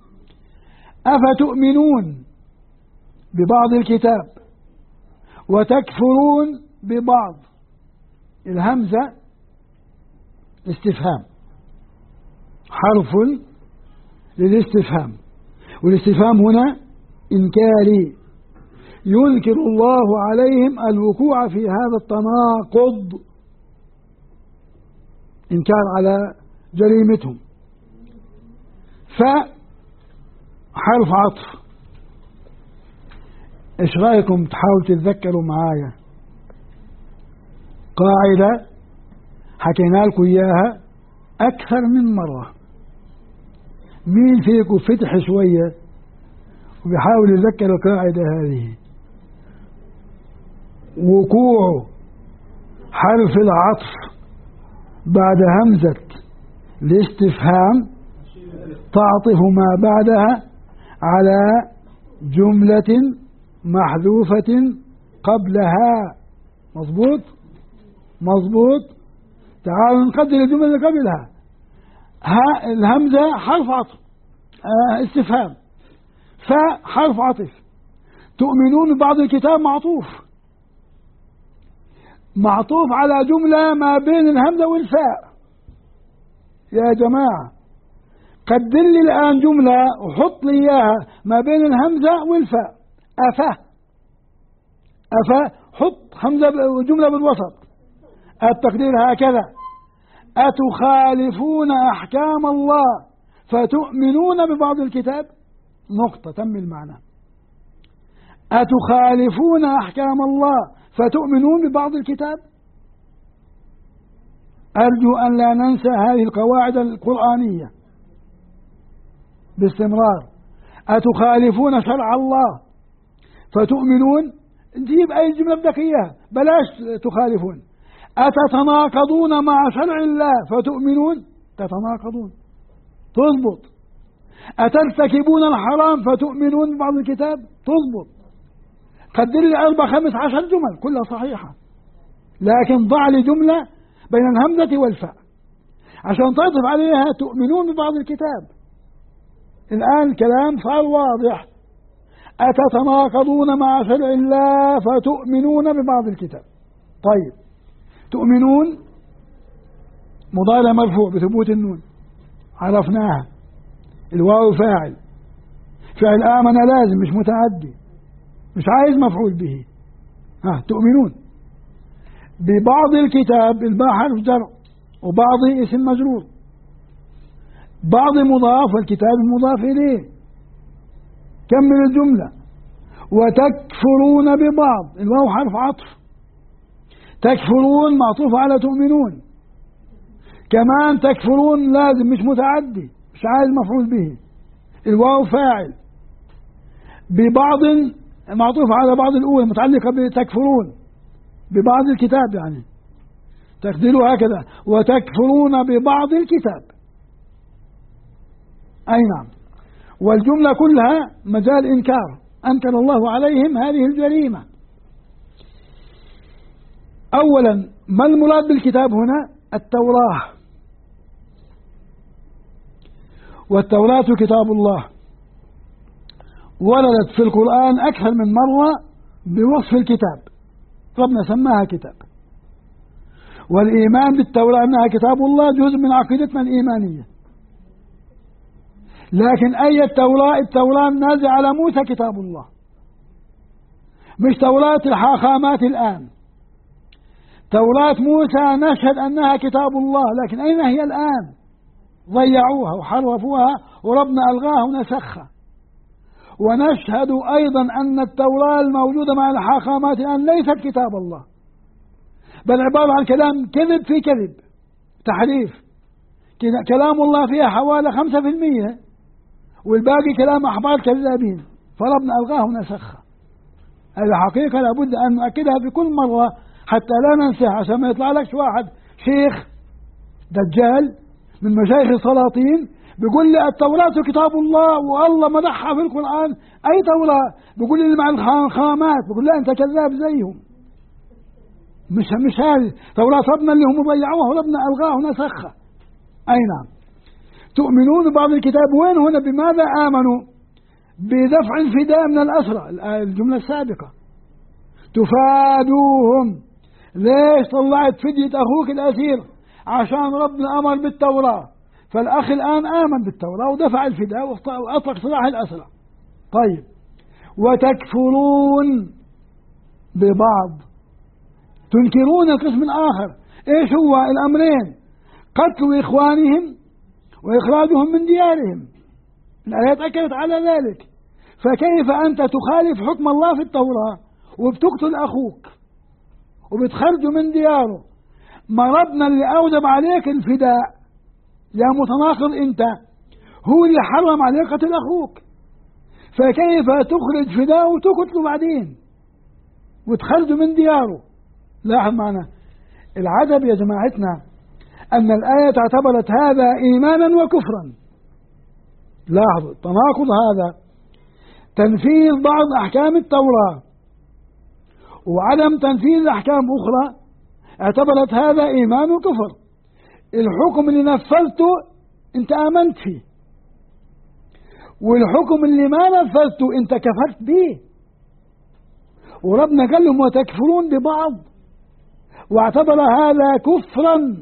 أفتؤمنون ببعض الكتاب وتكفرون ببعض. الهمزة استفهام، حرف للاستفهام، والاستفهام هنا إنكاري، ينكر الله عليهم الوقوع في هذا التناقض، إنكار على جريمتهم. فحرف عطف. إيش رأيكم تحاول تتذكروا معايا قاعدة حكينا لكم إياها أكثر من مرة؟ مين فيكم فتح شوية وبيحاول يتذكر القاعدة هذه؟ وقوع حرف العطف بعد همزة الاستفهام تعطف ما بعدها على جملة محذوفة قبلها. مظبوط؟ مظبوط. تعالوا نقدر الجملة اللي قبلها. الهمزة حرف عطف، استفهام، فحرف عطف. تؤمنون ببعض الكتاب معطوف على جملة ما بين الهمزة والفاء. يا جماعة قدر لي الآن جملة وحط لي إياها ما بين الهمزة والفاء. حط همزة وجملة بالوسط. التقدير هكذا: أتخالفون أحكام الله فتؤمنون ببعض الكتاب. نقطة، تم المعنى. أتخالفون أحكام الله فتؤمنون ببعض الكتاب. أرجو أن لا ننسى هذه القواعد القرآنية باستمرار. أتخالفون شرع الله فتؤمنون، نجيب أي جملة بدك إياها، بلاش تخالفون. أتتناقضون مع شرع الله فتؤمنون، تتناقضون، تضبط. أترتكبون الحرام فتؤمنون ببعض الكتاب، تضبط. قدر لي 4 5 10 جمل كلها صحيحة، لكن ضع لي جملة بين الهمزة والفاء عشان تعطف عليها تؤمنون ببعض الكتاب. الآن الكلام صار واضح. أتتناقضون مع شرع الله فتؤمنون ببعض الكتاب. طيب، تؤمنون مضارع مرفوع بثبوت النون، عرفناها. الواو فاعل، فعل آمن لازم مش متعدي، مش عايز مفعول به. تؤمنون ببعض الكتاب، الباء حرف جر وبعض اسم مجرور، بعض مضاف والكتاب المضاف إليه. كمل الجملة: وتكفرون ببعض، الواو حرف عطف، تكفرون معطوف على تؤمنون، كمان تكفرون لازم مش متعدي، مش عايز مفعول به. الواو فاعل، ببعض معطوف على بعض الأولى متعلقة بتكفرون ببعض الكتاب، يعني تقديره هكذا: وتكفرون ببعض الكتاب. أي نعم. والجملة كلها مجال إنكار، أنكر الله عليهم هذه الجريمة. أولا، ما المراد بالكتاب هنا؟ التوراة، والتوراة كتاب الله، وردت في القرآن أكثر من مرة بوصف الكتاب، ربنا سماها كتاب. والإيمان بالتوراة أنها كتاب الله جزء من عقيدتنا الإيمانية. لكن أي التوراة النازلة على موسى كتاب الله، مش توراة الحاخامات الآن. توراة موسى نشهد أنها كتاب الله، لكن أين هي الآن؟ ضيعوها وحرفوها وربنا ألغاها ونسخها. ونشهد أيضا أن التوراة الموجودة مع الحاخامات الآن ليست كتاب الله، بل عبارة عن كلام كذب في كذب، تحريف. كلام الله فيها حوالي 5%، والباقي كلام أحبار كذابين، فربنا ألغاه ونسخها. هذه حقيقة لابد أن نؤكدها في كل مرة حتى لا ننساها، عشان ما يطلع لك واحد شيخ دجال من مشايخ السلاطين بيقول لي التوراة كتاب الله والله مدحها في القرآن. أي توراة؟ بيقول لي مع الخامات. بيقول لا أنت كذاب زيهم. مش هذه توراة ربنا اللي هم ضيعوها وربنا ألغاه ونسخها. أي نعم. تؤمنون ببعض الكتاب، وين هنا؟ بماذا آمنوا؟ بدفع الفداء من الأسرى، الجملة السابقة. تفادوهم. ليش طلعت فدية أخوك الأسير؟ عشان ربنا أمر بالتوراة، فالأخ الآن آمن بالتوراة ودفع الفداء وأطلق سراح الأسرى. طيب، وتكفرون ببعض، تنكرون القسم الآخر. إيش هو الأمرين؟ قتل إخوانهم وإخراجهم من ديارهم. الآيات أكدت على ذلك. فكيف أنت تخالف حكم الله في التوراة وبتقتل أخوك وبتخرجه من دياره؟ ما ربنا اللي أوجب عليك الفداء يا متناقض أنت، هو اللي حرم عليك قتل أخوك، فكيف تخرج فداء وتقتله بعدين وتخرجه من دياره؟ لاحظ معنا العجب يا جماعتنا أن الآية اعتبرت هذا إيمانا وكفرا. لاحظوا التناقض هذا، تنفيذ بعض أحكام التوراة وعدم تنفيذ أحكام أخرى، اعتبرت هذا إيمان وكفر. الحكم اللي نفذته أنت آمنت فيه، والحكم اللي ما نفذته أنت كفرت به. وربنا قال لهم وتكفرون ببعض، واعتبر هذا كفرا.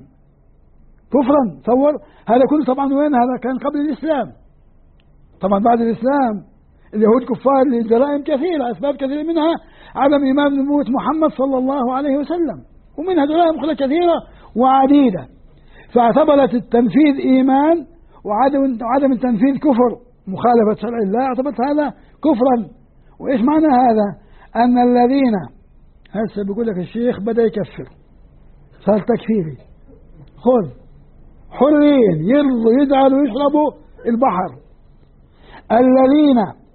تصور هذا كله طبعا وين؟ هذا كان قبل الإسلام. طبعا بعد الإسلام اليهود كفار لجرائم كثيرة، أسباب كثيرة منها عدم إيمان بنبوة محمد صلى الله عليه وسلم، ومنها جرائم أخرى كثيرة وعديدة. فاعتبرت التنفيذ إيمان وعدم التنفيذ كفر، مخالفة شرع الله، اعتبرت هذا كفرا. وإيش معنى هذا؟ أن الذين هسه بيقول لك الشيخ بدأ يكفر، صار تكفيري. خذ حرين يرضوا يزعلوا يشربوا البحر. الذين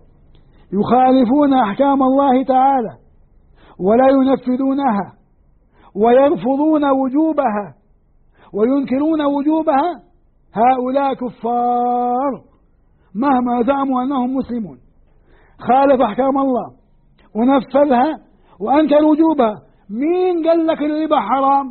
يخالفون أحكام الله تعالى ولا ينفذونها ويرفضون وجوبها وينكرون وجوبها، هؤلاء كفار مهما زعموا أنهم مسلمون. خالف أحكام الله ونفذها وأنكر وجوبها. مين قال لك الربا حرام؟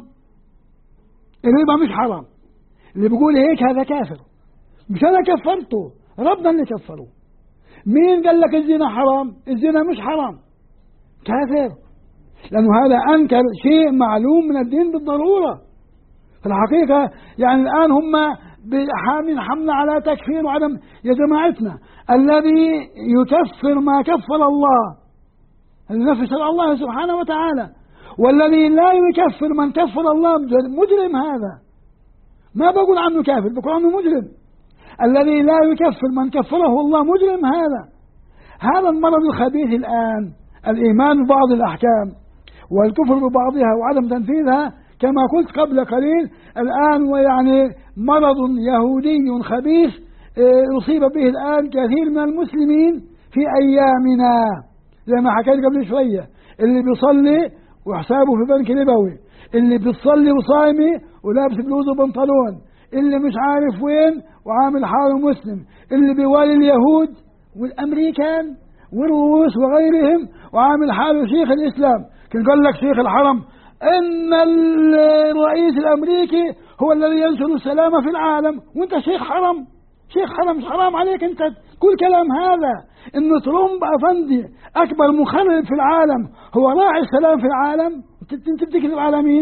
الربا مش حرام. اللي بيقول هيك هذا كافر، مش أنا كفرته، ربنا اللي كفره. مين قال لك الزنا حرام؟ الزنا مش حرام، كافر، لأنه هذا أنكر شيء معلوم من الدين بالضرورة. في الحقيقة يعني الآن هم حاملين حملة على تكفير وعدم. يا جماعتنا الذي يكفر ما كفر الله، الذي نفي شرع الله سبحانه وتعالى، والذي لا يكفر من كفر الله مجرم. هذا ما بقول عنه كافر، بقول عنه مجرم. الذي لا يكفر من كفره الله مجرم. هذا المرض الخبيث الآن، الإيمان ببعض الأحكام والكفر ببعضها وعدم تنفيذها، كما قلت قبل قليل. الآن ويعني مرض يهودي خبيث يصيب به الآن كثير من المسلمين في أيامنا، زي ما حكيت قبل شوية. اللي بيصلي وحسابه في بنك ربوي، اللي بيصلي وصايمي ولابس بلوز وبنطلون، اللي مش عارف وين وعامل حاله مسلم، اللي بيوالي اليهود والأمريكان والروس وغيرهم وعامل حاله شيخ الإسلام. كان قال لك شيخ الحرم إن الرئيس الأمريكي هو الذي ينشر السلام في العالم، وانت شيخ حرم. شيخ حرم، مش حرام عليك انت كل كلام هذا؟ إنه ترامب أفندي أكبر مخرب في العالم هو راعي السلام في العالم. انت بتكذب على مين؟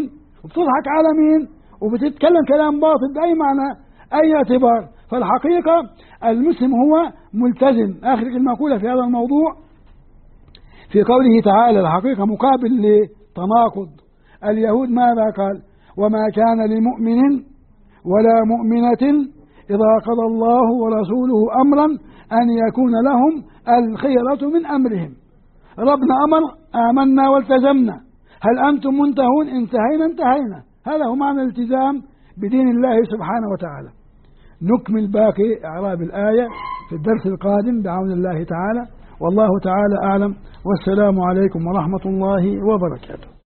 وبتضحك على مين وبتتكلم كلام باطل بأي معنى أي اعتبار. فالحقيقة المسلم هو ملتزم. آخر كلمة أقولها في هذا الموضوع في قوله تعالى الحقيقة مقابل لتناقض اليهود ماذا قال؟ وما كان لمؤمن ولا مؤمنة إذا قضى الله ورسوله أمرا أن يكون لهم الخيرة من أمرهم. ربنا أمر آمنا والتزمنا، هل أنتم منتهون؟ انتهينا. هذا هو معنى الالتزام بدين الله سبحانه وتعالى. نكمل باقي إعراب الآية في الدرس القادم بعون الله تعالى، والله تعالى أعلم، والسلام عليكم ورحمة الله وبركاته.